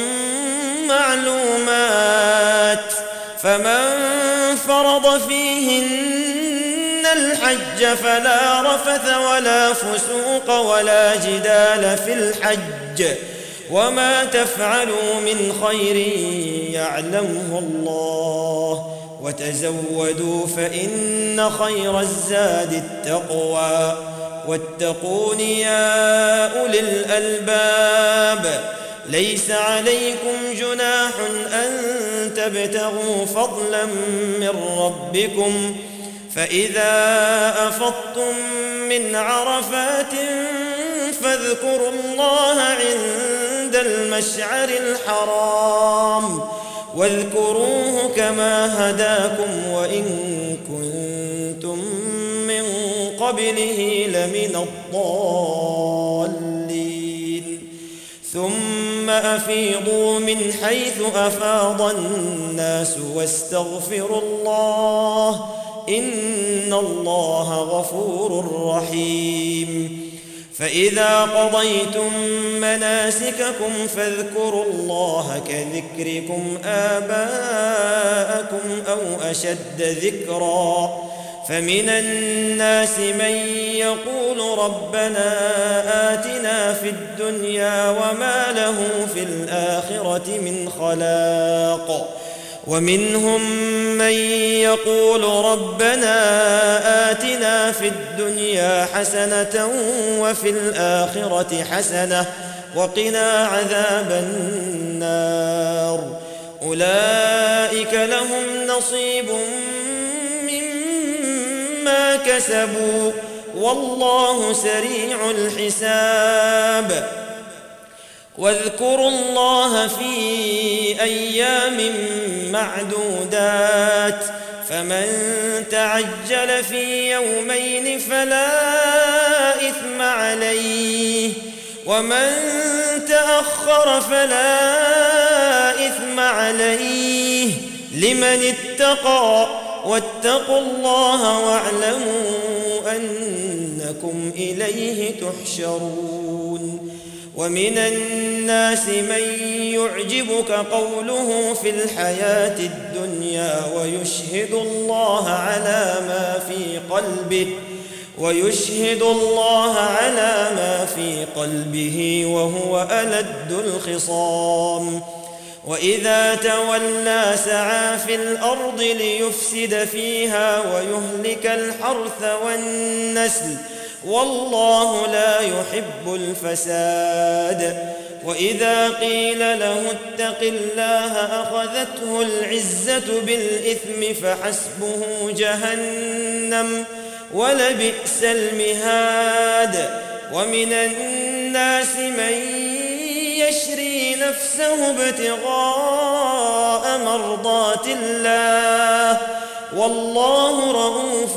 معلومات فمن فرض فيهن الحج فلا رفث ولا فسوق ولا جدال في الحج وما تفعلوا من خير يعلمه الله وتزودوا فإن خير الزاد التقوى واتقون يا أولي الألباب. ليس عليكم جناح أن تبتغوا فضلا من ربكم فإذا أفضتم من عرفات فاذكروا الله عند المشعر الحرام واذكروه كما هداكم وإن كنتم من قبله لمن الضالين. ثم أفيضوا من حيث أفاض الناس واستغفروا الله إن الله غفور رحيم فإذا قضيتم مناسككم فاذكروا الله كذكركم آباءكم أو أشد ذكرا فمن الناس من يقول ربنا آتنا في الدنيا وما له في الآخرة من خلاق ومنهم من يقول ربنا آتنا في الدنيا حسنة وفي الآخرة حسنة وقنا عذاب النار أولئك لهم نصيب مما كسبوا والله سريع الحساب واذكروا الله في أيام معدودات فمن تعجل في يومين فلا إثم عليه ومن تأخر فلا إثم عليه لمن اتقى واتقوا الله واعلموا أنكم إليه تحشرون ومن الناس من يعجبك قوله في الحياة الدنيا ويشهد الله على ما في قلبه ويشهد الله على ما في قلبه وهو ألد الخصام وإذا تولى سعى في الأرض ليفسد فيها ويهلك الحرث والنسل والله لا يحب الفساد وإذا قيل له اتق الله أخذته العزة بالإثم فحسبه جهنم ولبئس المهاد ومن الناس من يشري نفسه ابتغاء مرضات الله والله رؤوف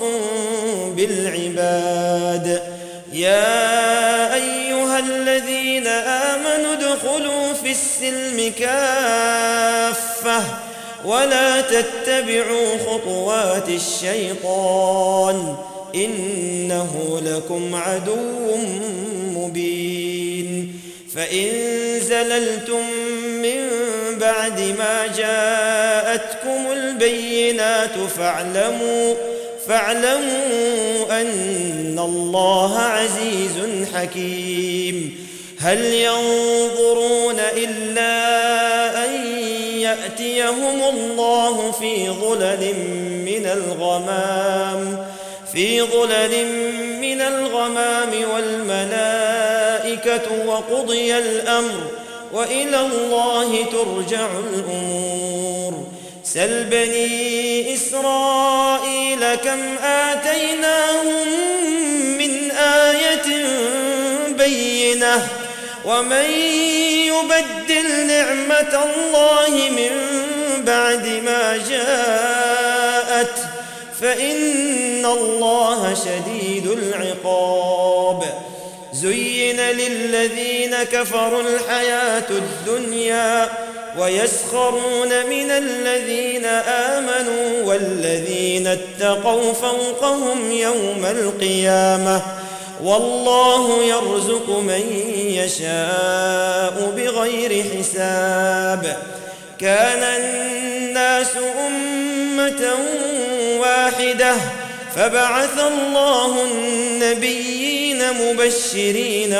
بالعباد يا أيها الذين آمنوا ادخلوا في السلم كافة ولا تتبعوا خطوات الشيطان إنه لكم عدو مبين فإن زللتم من بعد ما جاءتكم البينات فاعلموا فاعلموا أن الله عزيز حكيم هل ينظرون إلا أن يأتيهم الله في ظلل من الغمام في ظلل من الغمام والملائكة وقضي الأمر وإلى الله ترجع الأمور سل بني إسرائيل كم آتيناهم من آية بينة ومن يبدل نعمة الله من بعد ما جاءت فإن الله شديد العقاب زين للذين كفروا الحياة الدنيا ويسخرون من الذين آمنوا والذين اتقوا فوقهم يوم القيامة والله يرزق من يشاء بغير حساب كان الناس أمة واحدة فبعث الله النبيين مبشرين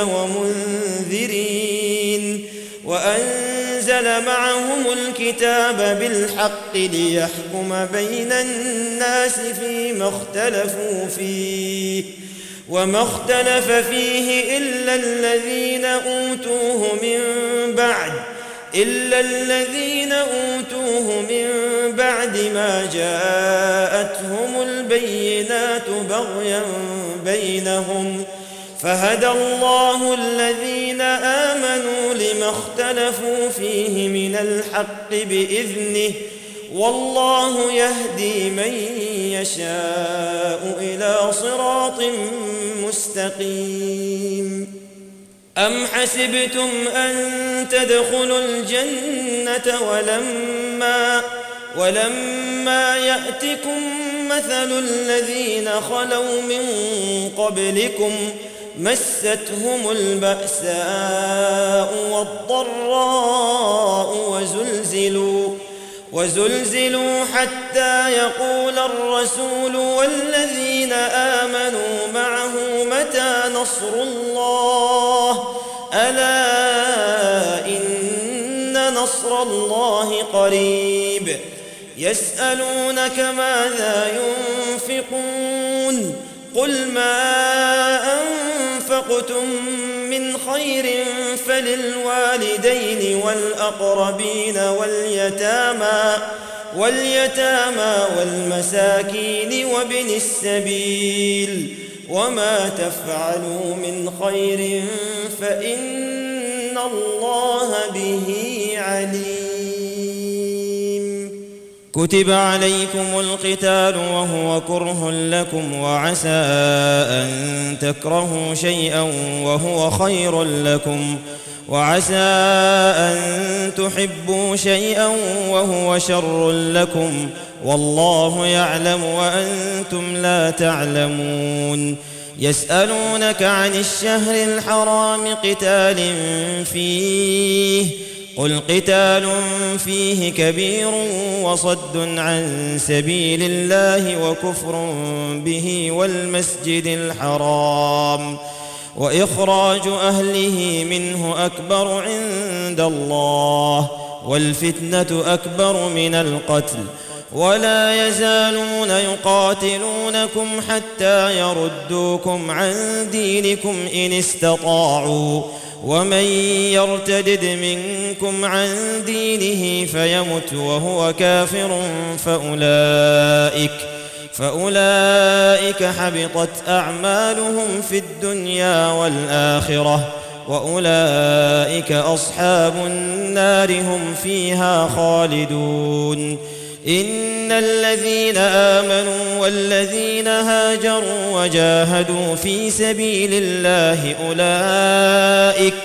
ومنذرين وأنزل معهم الكتاب بالحق ليحكم بين الناس فيما اختلفوا فيه وما اختلف فيه إلا الذين أوتوه من بعد إلا الذين أوتوه من بعد ما جاءتهم البينات بغيا بينهم فهدى الله الذين آمنوا لما اختلفوا فيه من الحق بإذنه والله يهدي من يشاء إلى صراط مستقيم أم حسبتم أن تدخلوا الجنة ولما ولما يأتكم مثل الذين خلوا من قبلكم مستهم البأساء والضراء وزلزلوا وزلزلوا حتى يقول الرسول والذين آمنوا معه متى نصر الله ألا إن نصر الله قريب يسألونك ماذا ينفقون قل ما أنفقتم من خير فللوالدين والأقربين واليتامى واليتامى والمساكين وابن السبيل وما تفعلوا من خير فإن الله به عليم. كتب عليكم القتال وهو كره لكم وعسى أن تكرهوا شيئا وهو خير لكم وعسى أن تحبوا شيئا وهو شر لكم والله يعلم وأنتم لا تعلمون. يسألونك عن الشهر الحرام قتال فيه قل قتال فيه كبير وصد عن سبيل الله وكفر به والمسجد الحرام وإخراج أهله منه أكبر عند الله والفتنة أكبر من القتل ولا يزالون يقاتلونكم حتى يردوكم عن دينكم إن استطاعوا ومن يرتدد منكم عن دينه فيمت وهو كافر فأولئك فأولئك حبطت أعمالهم في الدنيا والآخرة وأولئك أصحاب النار هم فيها خالدون. إن الذين آمنوا والذين هاجروا وجاهدوا في سبيل الله أولئك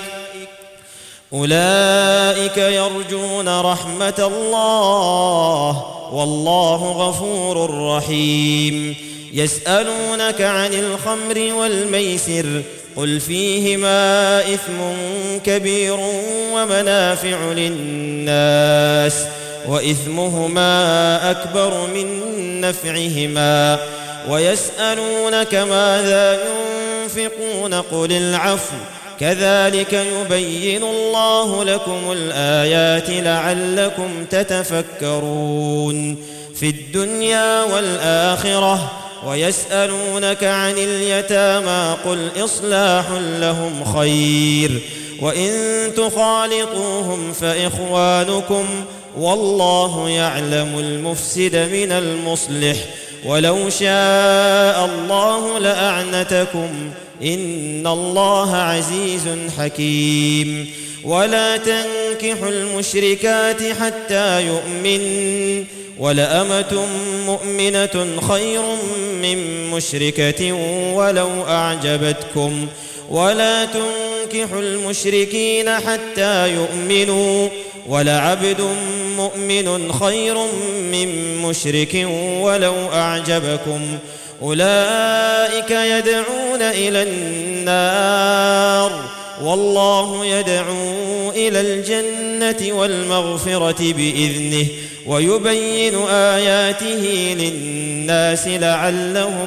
أولئك يرجون رحمة الله والله غفور رحيم. يسألونك عن الخمر والميسر قل فيهما إثم كبير ومنافع للناس وإثمهما أكبر من نفعهما ويسألونك ماذا ينفقون قل العفو كذلك يبين الله لكم الآيات لعلكم تتفكرون في الدنيا والآخرة. ويسألونك عن اليتامى قل إصلاح لهم خير وإن تخالطوهم فإخوانكم والله يعلم المفسد من المصلح ولو شاء الله لأعنتكم إن الله عزيز حكيم. ولا تنكحوا المشركات حتى يؤمن ولأمة مؤمنة خير من مشركة ولو أعجبتكم ولا تنكحوا المشركين حتى يؤمنوا ولعبد مؤمن خير من مشرك ولو أعجبكم أولئك يدعون إلى النار والله يدعو إلى الجنة والمغفرة بإذنه ويبين آياته للناس لعلهم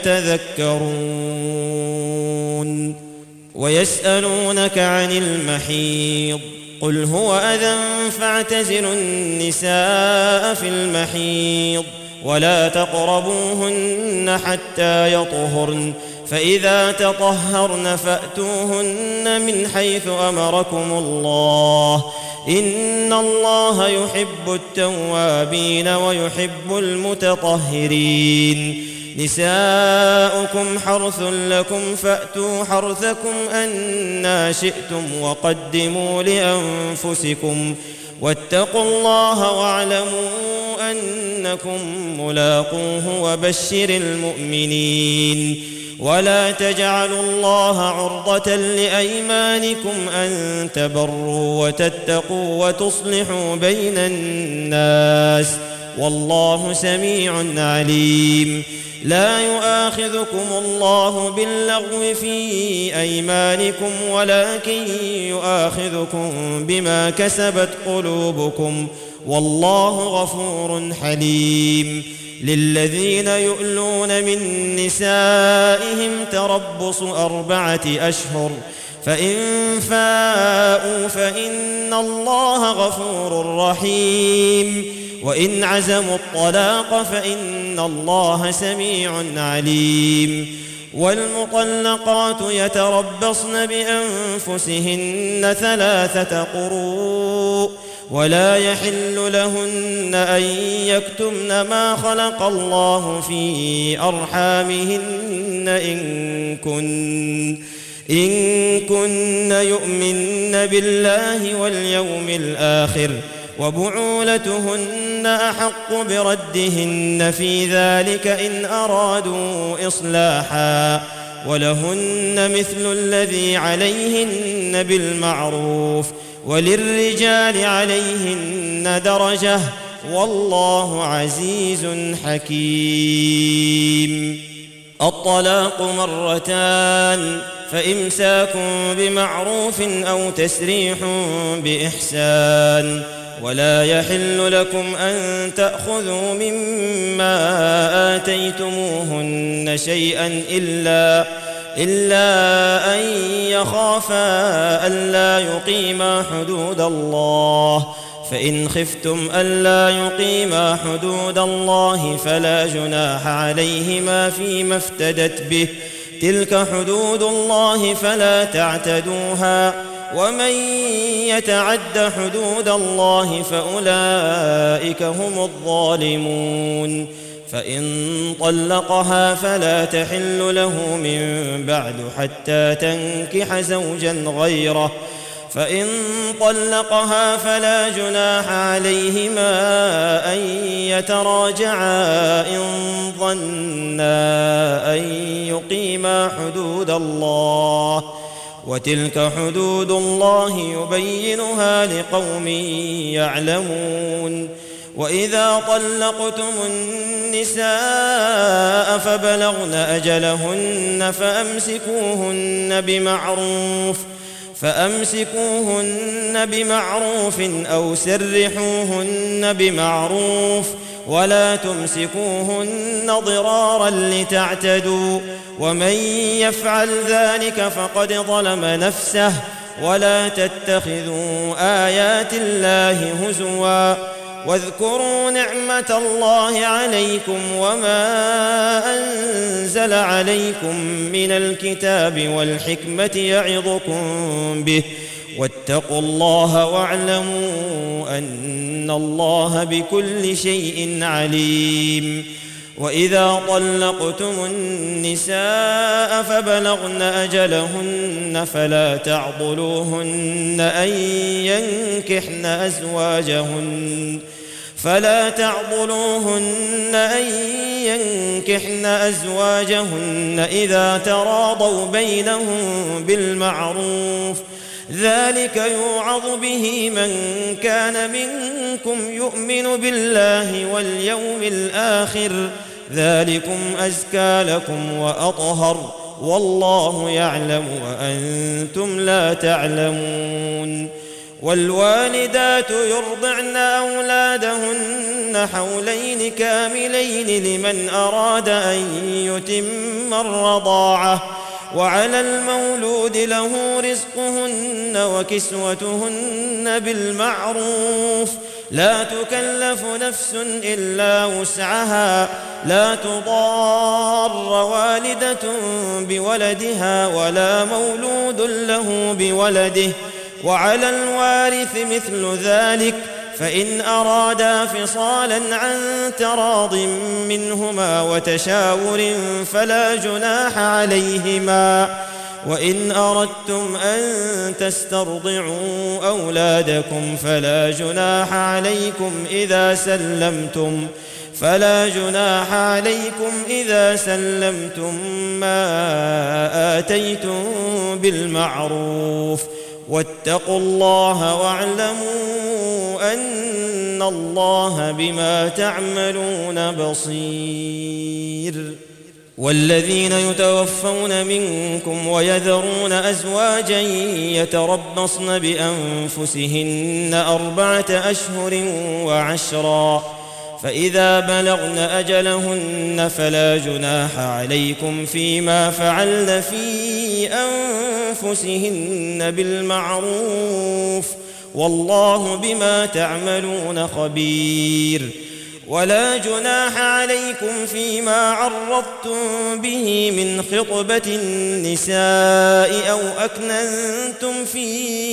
يتذكرون. ويسألونك عن المحيض قل هو أذى فاعتزلوا النساء في المحيض ولا تقربوهن حتى يطهرن فإذا تطهرن فأتوهن من حيث أمركم الله إن الله يحب التوابين ويحب المتطهرين. نساؤكم حرث لكم فأتوا حرثكم أنى شئتم وقدموا لأنفسكم واتقوا الله واعلموا أنكم ملاقوه وبشر المؤمنين. ولا تجعلوا الله عرضة لأيمانكم أن تبروا وتتقوا وتصلحوا بين الناس والله سميع عليم. لا يؤاخذكم الله باللغو في أيمانكم ولكن يؤاخذكم بما كسبت قلوبكم والله غفور حليم. للذين يؤلون من نسائهم تربص أربعة أشهر فإن فاءوا فإن الله غفور رحيم وإن عزموا الطلاق فإن الله سميع عليم. والمطلقات يتربصن بأنفسهن ثلاثة قروء ولا يحل لهن أن يكتمن ما خلق الله في أرحامهن إن كن إن كن يؤمن بالله واليوم الآخر وبعولتهن أحق بردهن في ذلك إن أرادوا إصلاحا ولهن مثل الذي عليهن بالمعروف وللرجال عليهن درجة والله عزيز حكيم. الطلاق مرتان فإمساك بمعروف أو تسريح بإحسان ولا يحل لكم أن تأخذوا مما آتيتموهن شيئا إلا إلا أن يخافا ألا يقيما حدود الله فإن خفتم ألا يقيما حدود الله فلا جناح عليهما فيما افتدت به تلك حدود الله فلا تعتدوها ومن يتعد حدود الله فأولئك هم الظالمون. فإن طلقها فلا تحل له من بعد حتى تنكح زوجا غيره فإن طلقها فلا جناح عليهما أن يتراجعا إن ظنا أن يقيما حدود الله وتلك حدود الله يبينها لقوم يعلمون. وإذا طلقتم النساء فبلغن أجلهن فأمسكوهن بمعروف فأمسكوهن بمعروف أو سرحوهن بمعروف ولا تمسكوهن ضرارا لتعتدوا ومن يفعل ذلك فقد ظلم نفسه ولا تتخذوا آيات الله هزوا واذكروا نعمة الله عليكم وما أنزل عليكم من الكتاب والحكمة يعظكم به واتقوا الله واعلموا أن الله بكل شيء عليم. وإذا طلقتم النساء فبلغن أجلهن فلا تعضلوهن أن ينكحن أزواجهن فلا تعضلوهن أن ينكحن أزواجهن إذا تراضوا بينهم بالمعروف ذلك يوعظ به من كان منكم يؤمن بالله واليوم الآخر ذلكم أزكى لكم وأطهر والله يعلم وأنتم لا تعلمون. والوالدات يرضعن أولادهن حولين كاملين لمن أراد أن يتم الرضاعة وعلى المولود له رزقهن وكسوتهن بالمعروف لا تكلف نفس إلا وسعها لا تضار والدة بولدها ولا مولود له بولده وعلى الوارث مثل ذلك فإن أرادا فصالا عن تراض منهما وتشاور فلا جناح عليهما وإن أردتم أن تسترضعوا أولادكم فلا جناح عليكم إذا سلمتم فلا جناح عليكم إذا سلمتم ما آتيتم بالمعروف واتقوا الله واعلموا أن الله بما تعملون بصير. والذين يتوفون منكم ويذرون أزواجا يتربصن بأنفسهن أربعة أشهر وعشرا فإذا بلغن أجلهن فلا جناح عليكم فيما فعلن في أنفسهن بالمعروف والله بما تعملون خبير. ولا جناح عليكم فيما عرضتم به من خطبة النساء أو أكننتم في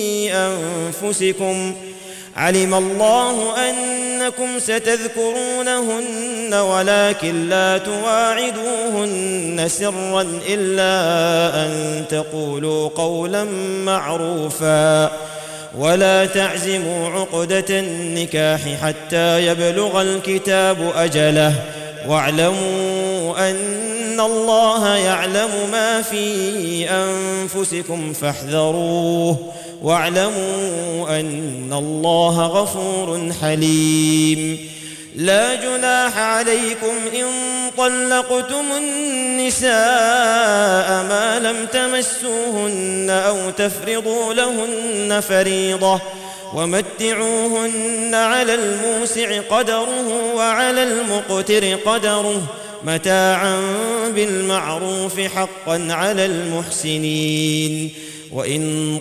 أنفسكم علم الله أنكم ستذكرونهن ولكن لا تواعدوهن سرا إلا أن تقولوا قولا معروفا ولا تعزموا عقدة النكاح حتى يبلغ الكتاب أجله واعلموا أن الله يعلم ما في أنفسكم فاحذروه واعلموا أن الله غفور حليم. لا جناح عليكم إن طلقتم النساء ما لم تمسوهن أو تفرضوا لهن فريضة ومتعوهن على الموسع قدره وعلى المقتر قدره متاعا بالمعروف حقا على المحسنين. وإن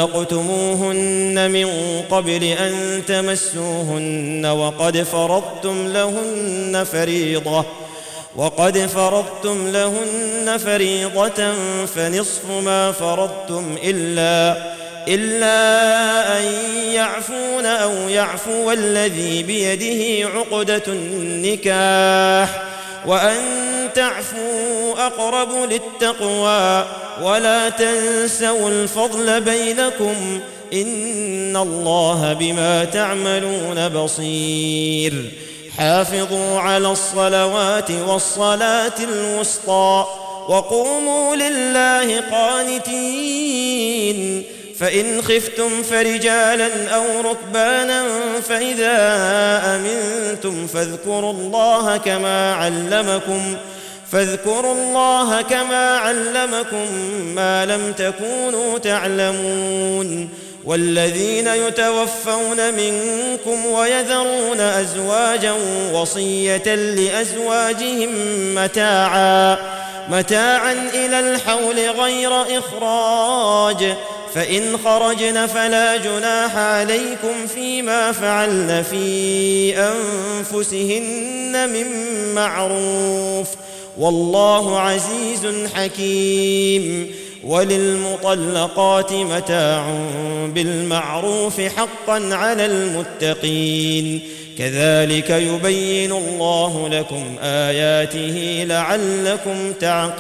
طلقتموهن من قبل أن تمسوهن وقد فرضتم لهن فريضة وقد فرضتم لهن فريضة فنصف ما فرضتم إلا إلا أن يعفون أو يعفو الذي بيده عقدة النكاح وأن تعفوا أقرب للتقوى ولا تنسوا الفضل بينكم إن الله بما تعملون بصير. حافظوا على الصلوات والصلاة الوسطى وقوموا لله قانتين. فإن خفتم فرجالا أو ركبانا فإذا أمنتم فاذكروا الله كما علمكم فاذكروا الله كما علمكم ما لم تكونوا تعلمون. والذين يتوفون منكم ويذرون أزواجا وصية لأزواجهم متاعا متاعا إلى الحول غير إخراج فإن خرجن فلا جناح عليكم فيما فعلن في أنفسهن من معروف والله عزيز حكيم. وللمطلقات متاع بالمعروف حقا على المتقين كذلك يبين الله لكم آياته لعلكم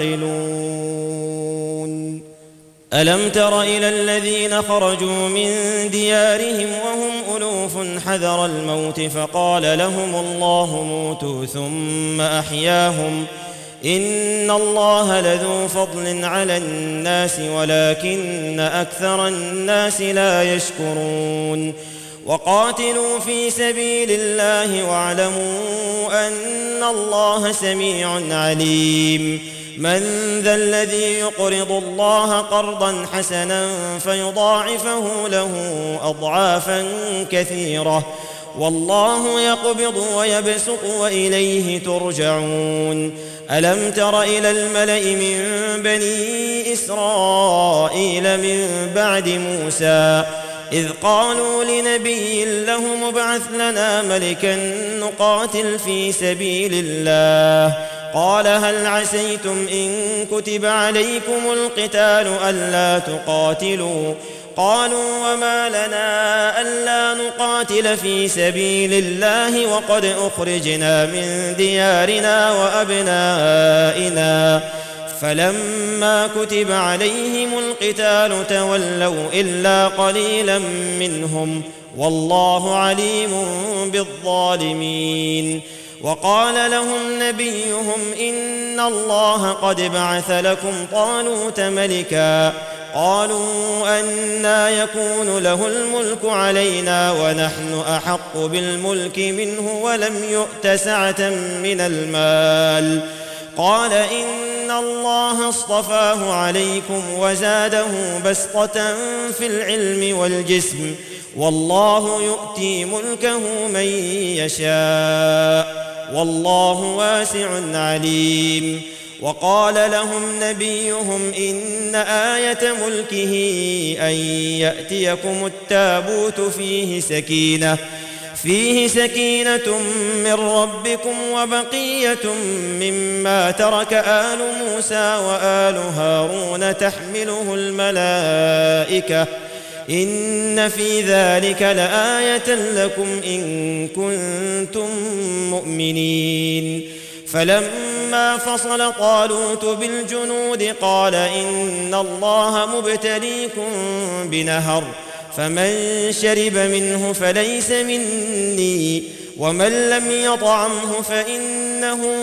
تعقلون. ألم تر إلى الذين خرجوا من ديارهم وهم ألوف حذر الموت فقال لهم الله موتوا ثم أحياهم إن الله لذو فضل على الناس ولكن أكثر الناس لا يشكرون. وقاتلوا في سبيل الله واعلموا أن الله سميع عليم. من ذا الذي يقرض الله قرضا حسنا فيضاعفه له أضعافا كثيرة والله يقبض ويبسط وإليه ترجعون. ألم تر إلى الملأ من بني إسرائيل من بعد موسى إذ قالوا لنبي له ابعث لنا ملكا نقاتل في سبيل الله قال هل عسيتم إن كتب عليكم القتال ألا تقاتلوا قالوا وما لنا ألا نقاتل في سبيل الله وقد أخرجنا من ديارنا وأبنائنا فلما كتب عليهم القتال تولوا إلا قليلا منهم والله عليم بالظالمين. وقال لهم نبيهم إن الله قد بعث لكم طالوت ملكا قالوا أنى يكون له الملك علينا ونحن أحق بالملك منه ولم يؤت سعة من المال قال إن الله اصطفاه عليكم وزاده بسطة في العلم والجسم والله يؤتي ملكه من يشاء والله واسع عليم. وقال لهم نبيهم إن آية ملكه أن يأتيكم التابوت فيه سكينة فيه سكينة من ربكم وبقية مما ترك آل موسى وآل هارون تحمله الملائكة إن في ذلك لآية لكم إن كنتم مؤمنين. فلما فصل طالوت بالجنود قال إن الله مبتليكم بنهر فمن شرب منه فليس مني ومن لم يطعمه فإنه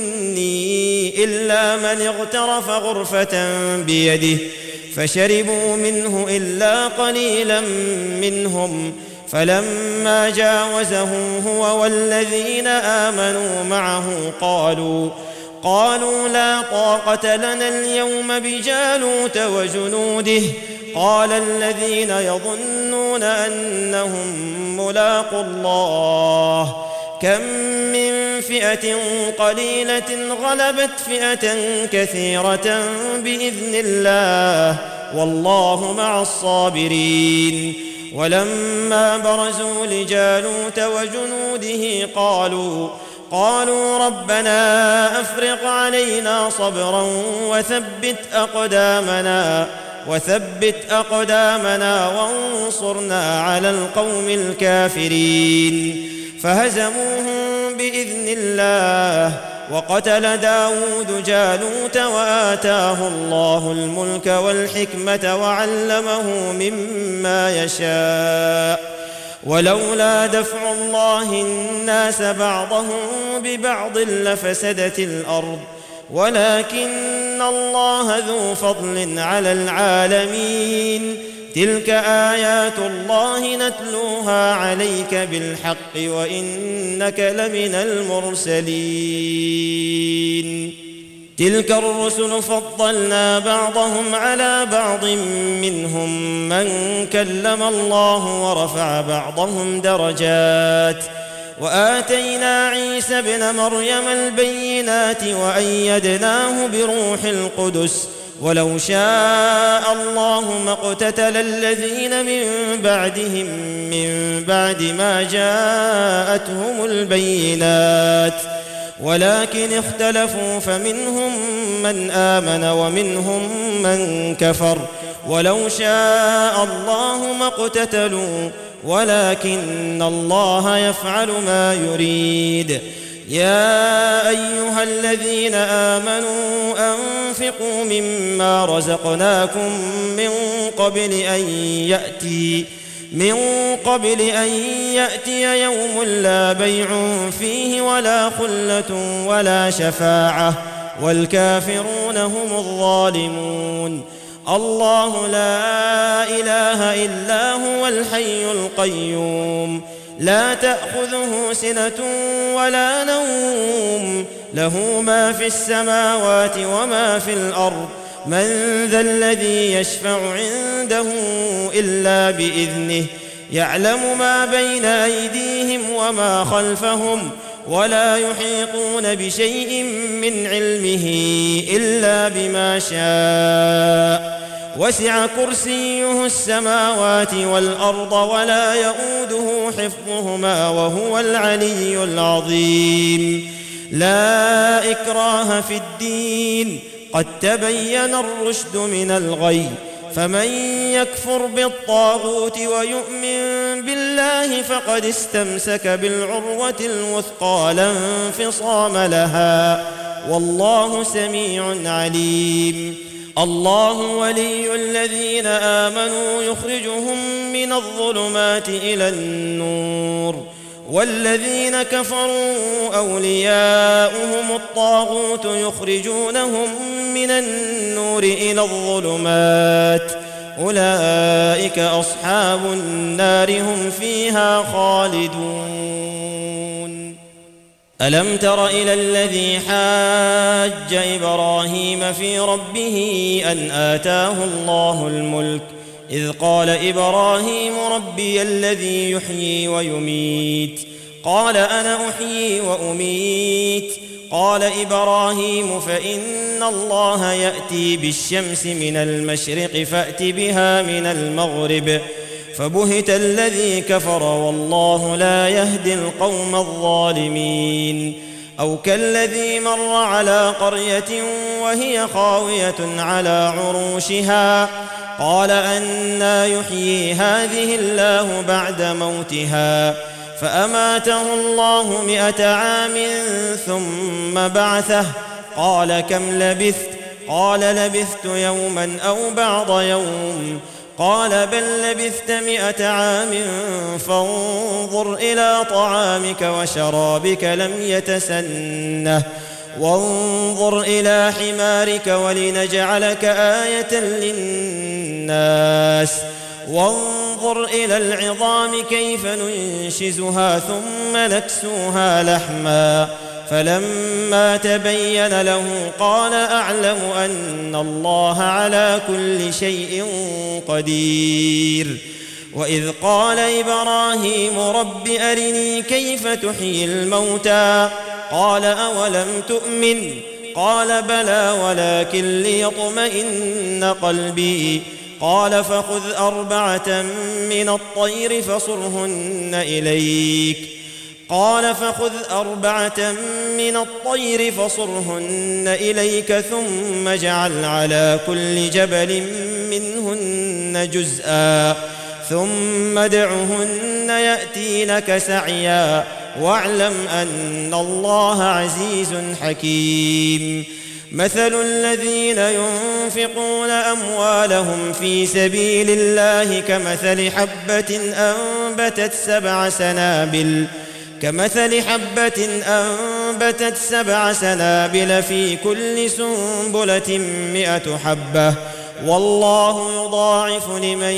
مني إلا من اغترف غرفة بيده فشربوا منه إلا قليلا منهم. فلما جاوزه هو والذين آمنوا معه قالوا قالوا لا طاقة لنا اليوم بجالوت وجنوده قال الذين يظنون أنهم ملاقوا الله كم من فئة قليلة غلبت فئة كثيرة بإذن الله والله مع الصابرين. ولما برزوا لجالوت وجنوده قالوا قالوا ربنا أفرغ علينا صبرا وثبت أقدامنا وثبت أقدامنا وانصرنا على القوم الكافرين. فهزموهم بإذن الله وقتل داود جالوت وآتاه الله الملك والحكمة وعلمه مما يشاء ولولا دفع الله الناس بعضهم ببعض لفسدت الأرض ولكن الله ذو فضل على العالمين. تلك آيات الله نتلوها عليك بالحق وإنك لمن المرسلين. تلك الرسل فضلنا بعضهم على بعض منهم من كلم الله ورفع بعضهم درجات وآتينا عيسى ابن مريم البينات وأيدناه بروح القدس ولو شاء الله ما اقتتل الذين من بعدهم من بعد ما جاءتهم البينات ولكن اختلفوا فمنهم من آمن ومنهم من كفر ولو شاء الله ما اقتتلوا ولكن الله يفعل ما يريد. يا أيها الذين آمنوا أنفقوا مما رزقناكم من قبل أن يأتي من قبل أن يأتي يوم لا بيع فيه ولا خلة ولا شفاعة والكافرون هم الظالمون. الله لا إله إلا هو الحي القيوم لا تأخذه سنة ولا نوم له ما في السماوات وما في الأرض من ذا الذي يشفع عنده إلا بإذنه يعلم ما بين أيديهم وما خلفهم ولا يحيطون بشيء من علمه إلا بما شاء وسع كرسيه السماوات والأرض ولا يؤوده حفظهما وهو العلي العظيم. لا إكراه في الدين قد تبين الرشد من الغي فمن يكفر بالطاغوت ويؤمن بالله فقد استمسك بالعروة الوثقى لا انفصام لها والله سميع عليم. الله ولي الذين آمنوا يخرجهم من الظلمات إلى النور، والذين كفروا أولياؤهم الطاغوت يخرجونهم من النور إلى الظلمات، أولئك أصحاب النار هم فيها خالدون. ألم تر إلى الذي حاج إبراهيم في ربه أن آتاه الله الملك إذ قال إبراهيم ربي الذي يحيي ويميت قال أنا أحيي وأميت قال إبراهيم فإن الله يأتي بالشمس من المشرق فأت بها من المغرب فبهت الذي كفر والله لا يهدي القوم الظالمين. أو كالذي مر على قرية وهي خاوية على عروشها قال أنى يحيي هذه الله بعد موتها فأماته الله مئة عام ثم بعثه قال كم لبثت قال لبثت يوما أو بعض يوم قال بل لبثت مئة عام فانظر إلى طعامك وشرابك لم يتسنه وانظر إلى حمارك ولنجعلك آية للناس وانظر إلى العظام كيف ننشزها ثم نكسوها لحما فلما تبين له قال أعلم أن الله على كل شيء قدير. وإذ قال إبراهيم رب أرني كيف تحيي الموتى قال أولم تؤمن قال بلى ولكن ليطمئن قلبي قال فخذ أربعة من الطير فصرهن إليك قال فخذ أربعة من الطير فصرهن إليك ثم اجعل على كل جبل منهن جزءا ثم ادعهن يأتينك سعيا واعلم أن الله عزيز حكيم. مثل الذين ينفقون أموالهم في سبيل الله كمثل حبة أنبتت سبع سنابل كمثل حبة أنبتت سبع سنابل في كل سنبلة مئة حبة والله يضاعف لمن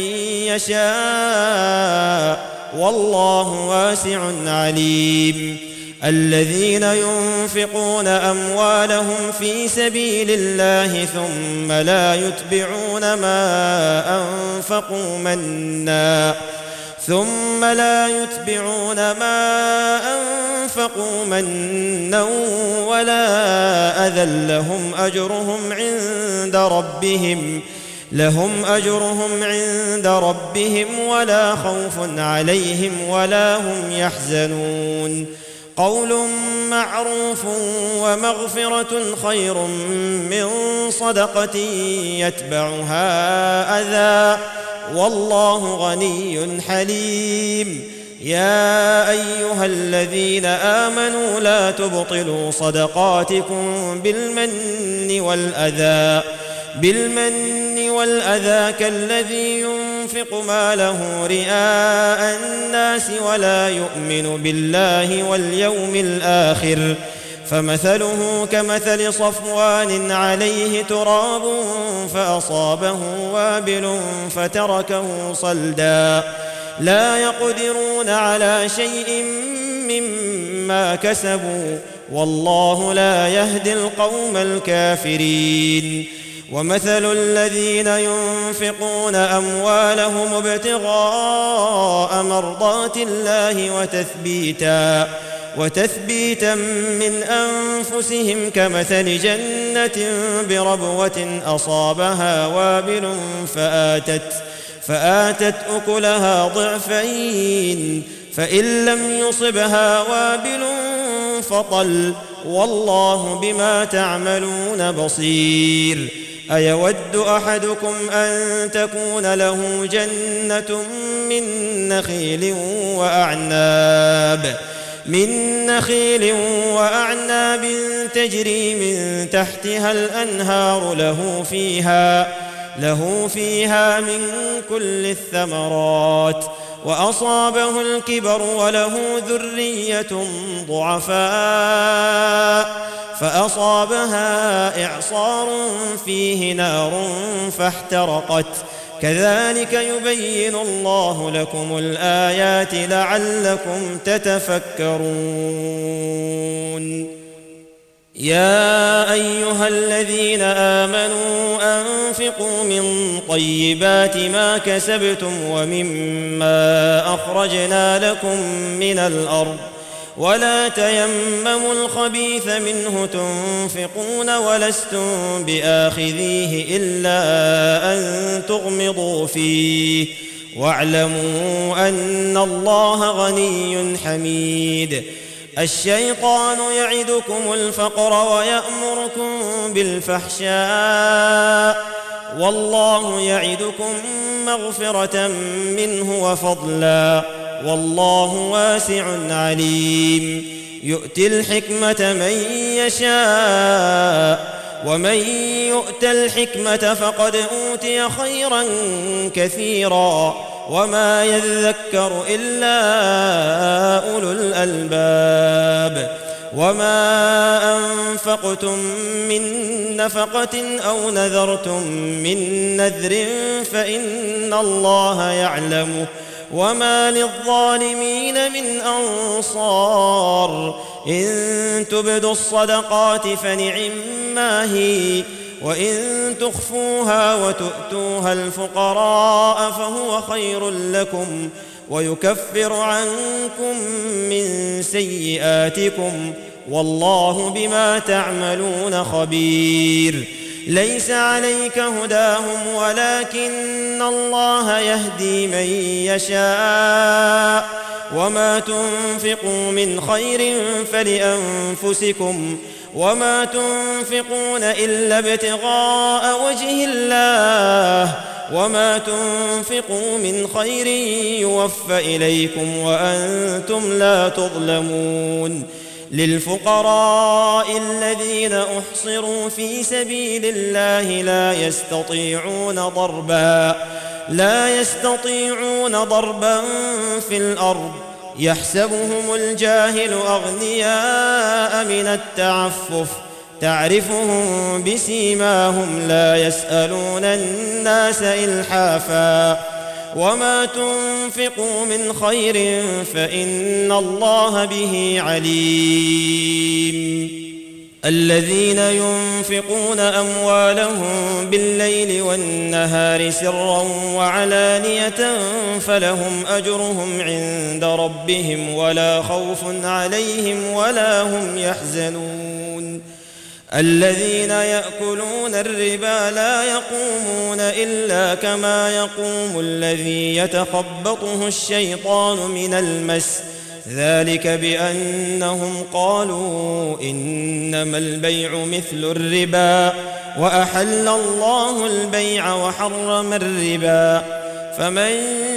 يشاء والله واسع عليم. الذين ينفقون أموالهم في سبيل الله ثم لا يتبعون ما أنفقوا منا ثم لا يتبعون ما أنفقوا منا ولا أذى لهم أجرهم عند ربهم لهم أجرهم عند ربهم ولا خوف عليهم ولا هم يحزنون. قول معروف ومغفرة خير من صدقة يتبعها أذى والله غني حليم. يا أيها الذين آمنوا لا تبطلوا صدقاتكم بالمن والأذى بالمن والأذى كالذي ينفق ماله رئاء الناس ولا يؤمن بالله واليوم الآخر فمثله كمثل صفوان عليه تراب فأصابه وابل فتركه صلدا لا يقدرون على شيء مما كسبوا والله لا يهدي القوم الكافرين. ومثل الذين ينفقون أموالهم ابتغاء مرضات الله وتثبيتا وتثبيتا من أنفسهم كمثل جنة بربوة أصابها وابل فآتت فآتت أكلها ضعفين فإن لم يصبها وابل فطل والله بما تعملون بصير. أيود أحدكم أن تكون له جنة من نخيل وأعناب من نخيل وأعناب تجري من تحتها الأنهار له فيها له فيها من كل الثمرات وأصابه الكبر وله ذرية ضعفاء فأصابها إعصار فيه نار فاحترقت كذلك يبين الله لكم الآيات لعلكم تتفكرون يا أيها الذين آمنوا أنفقوا من طيبات ما كسبتم ومما أخرجنا لكم من الأرض ولا تيمموا الخبيث منه تنفقون ولستم بآخذيه إلا أن تغمضوا فيه واعلموا أن الله غني حميد الشيطان يعدكم الفقر ويأمركم بالفحشاء والله يعدكم مغفرة منه وفضلا والله واسع عليم يؤتي الحكمة من يشاء ومن يؤت الحكمة فقد أوتي خيرا كثيرا وما يذكر إلا أولو الألباب وما أنفقتم من نفقة أو نذرتم من نذر فإن الله يعلمه وما للظالمين من أنصار إن تبدوا الصدقات فنعما هي وإن تخفوها وتؤتوها الفقراء فهو خير لكم ويكفر عنكم من سيئاتكم والله بما تعملون خبير ليس عليك هداهم ولكن الله يهدي من يشاء وما تنفقوا من خير فلأنفسكم وما تنفقون إلا ابتغاء وجه الله وما تنفقوا من خير يوفى إليكم وأنتم لا تظلمون للفقراء الذين أحصروا في سبيل الله لا يستطيعون ضربا لا يستطيعون ضربا في الأرض يحسبهم الجاهل أغنياء من التعفف تعرفهم بسيماهم لا يسألون الناس إلحافا وما تنفقوا من خير فإن الله به عليم الذين ينفقون أموالهم بالليل والنهار سرا وعلانية فلهم أجرهم عند ربهم ولا خوف عليهم ولا هم يحزنون الذين يأكلون الربا لا يقومون إلا كما يقوم الذي يتخبطه الشيطان من المس ذلك بأنهم قالوا إنما البيع مثل الربا وأحل الله البيع وحرم الربا فمن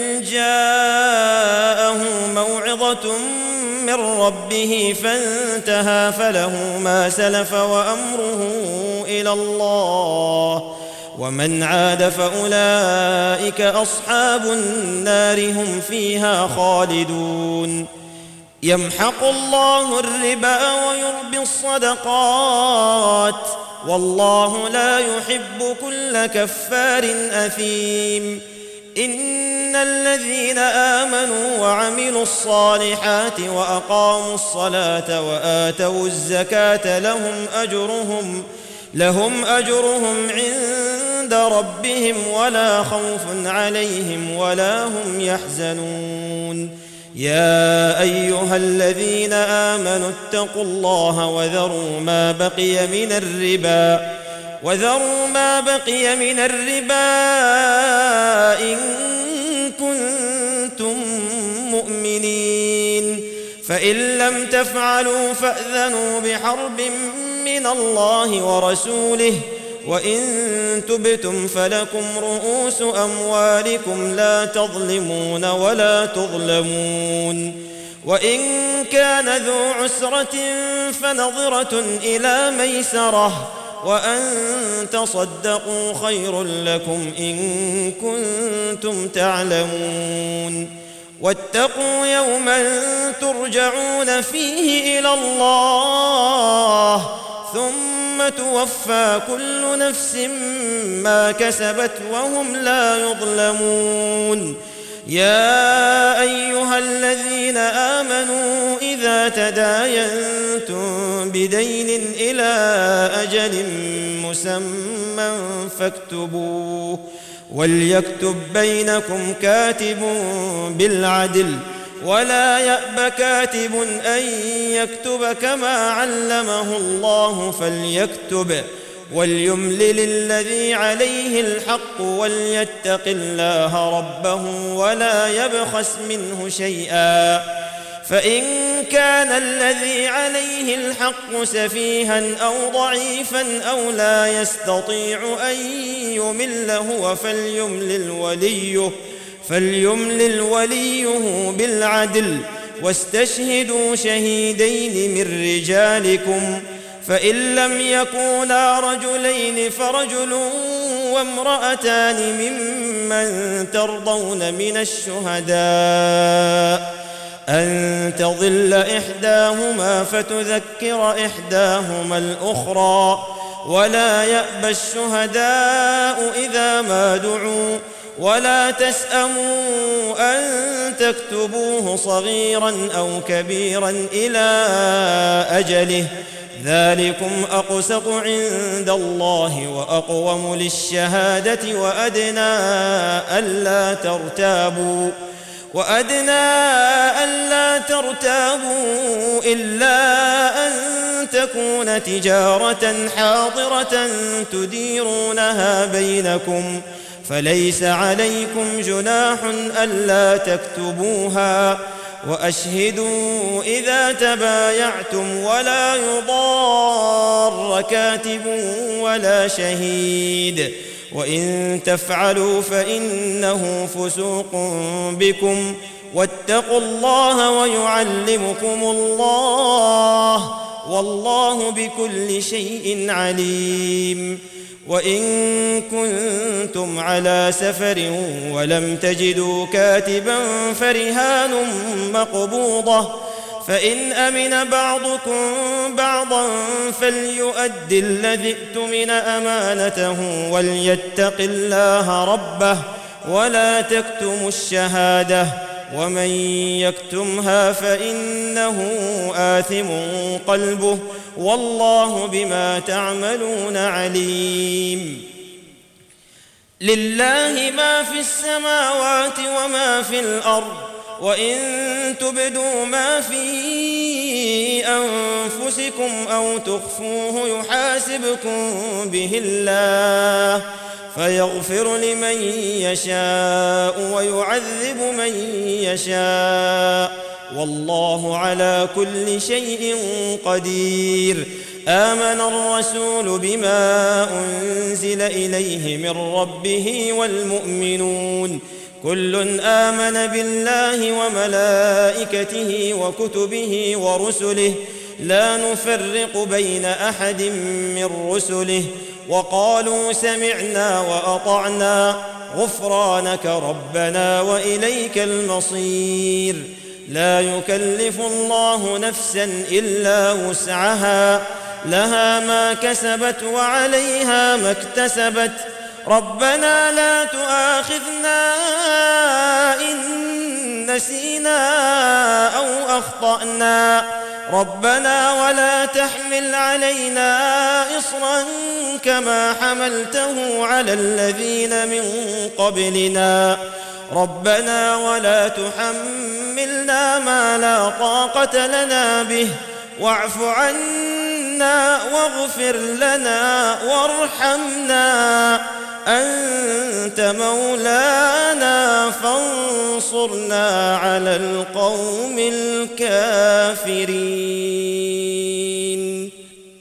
جاءه موعظة من ربه فانتهى فله ما سلف وأمره إلى الله ومن عاد فأولئك أصحاب النار هم فيها خالدون يمحق الله الربا ويربي الصدقات والله لا يحب كل كفار أثيم إن الذين آمنوا وعملوا الصالحات وأقاموا الصلاة وآتوا الزكاة لهم أجرهم لهم أجرهم عند ربهم ولا خوف عليهم ولا هم يحزنون يا أيها الذين آمنوا اتقوا الله وذروا ما بقي من الربا وذروا ما بقي من الربا إن كنتم مؤمنين فإن لم تفعلوا فأذنوا بحرب من الله ورسوله وإن تبتم فلكم رؤوس أموالكم لا تظلمون ولا تظلمون وإن كان ذو عسرة فنظرة إلى ميسرة وأن تصدقوا خير لكم إن كنتم تعلمون واتقوا يوما ترجعون فيه إلى الله ثم توفى كل نفس ما كسبت وهم لا يظلمون يا أيها الذين آمنوا إذا تداينتم بدين إلى أجل مسمى فاكتبوه وليكتب بينكم كاتب بالعدل ولا يأب كاتب أن يكتب كما علمه الله فليكتب وليملل الذي عليه الحق وليتق الله ربه ولا يبخس منه شيئا فإن كان الذي عليه الحق سفيها أو ضعيفا أو لا يستطيع أن يمل هو فليملل وليه فليملل وليه بالعدل واستشهدوا شهيدين من رجالكم فإن لم يكونا رجلين فرجل وامرأتان ممن ترضون من الشهداء أن تضل إحداهما فتذكر إحداهما الأخرى ولا يأبى الشهداء إذا ما دعوا ولا تسأموا أن تكتبوه صغيرا أو كبيرا إلى أجله ذلكم أقسط عند الله وأقوم للشهادة وأدنى ألا ترتابوا وأدنى ألا ترتابوا إلا أن تكون تجارة حاضرة تديرونها بينكم فليس عليكم جناح ألا تكتبوها وأشهدوا إذا تبايعتم ولا يضار كاتب ولا شهيد وإن تفعلوا فإنه فسوق بكم واتقوا الله ويعلمكم الله والله بكل شيء عليم وإن كنتم على سفر ولم تجدوا كاتبا فرهان مقبوضة فإن أمن بعضكم بعضا فليؤدي الذي ائتمن أمانته وليتق الله ربه ولا تكتموا الشهادة ومن يكتمها فإنه آثم قلبه والله بما تعملون عليم لله ما في السماوات وما في الأرض وإن تبدوا ما في أنفسكم أو تخفوه يحاسبكم به الله فيغفر لمن يشاء ويعذب من يشاء والله على كل شيء قدير آمن الرسول بما أنزل إليه من ربه والمؤمنون كل آمن بالله وملائكته وكتبه ورسله لا نفرق بين أحد من رسله وقالوا سمعنا وأطعنا غفرانك ربنا وإليك المصير لا يكلف الله نفسا إلا وسعها لها ما كسبت وعليها ما اكتسبت ربنا لا تؤاخذنا إن نسينا أو أخطأنا ربنا ولا تحمل علينا إصرا كما حملته على الذين من قبلنا ربنا ولا تحملنا ما لا طاقة لنا به واعف عنا واغفر لنا وارحمنا أنت مولانا فانصرنا على القوم الكافرين.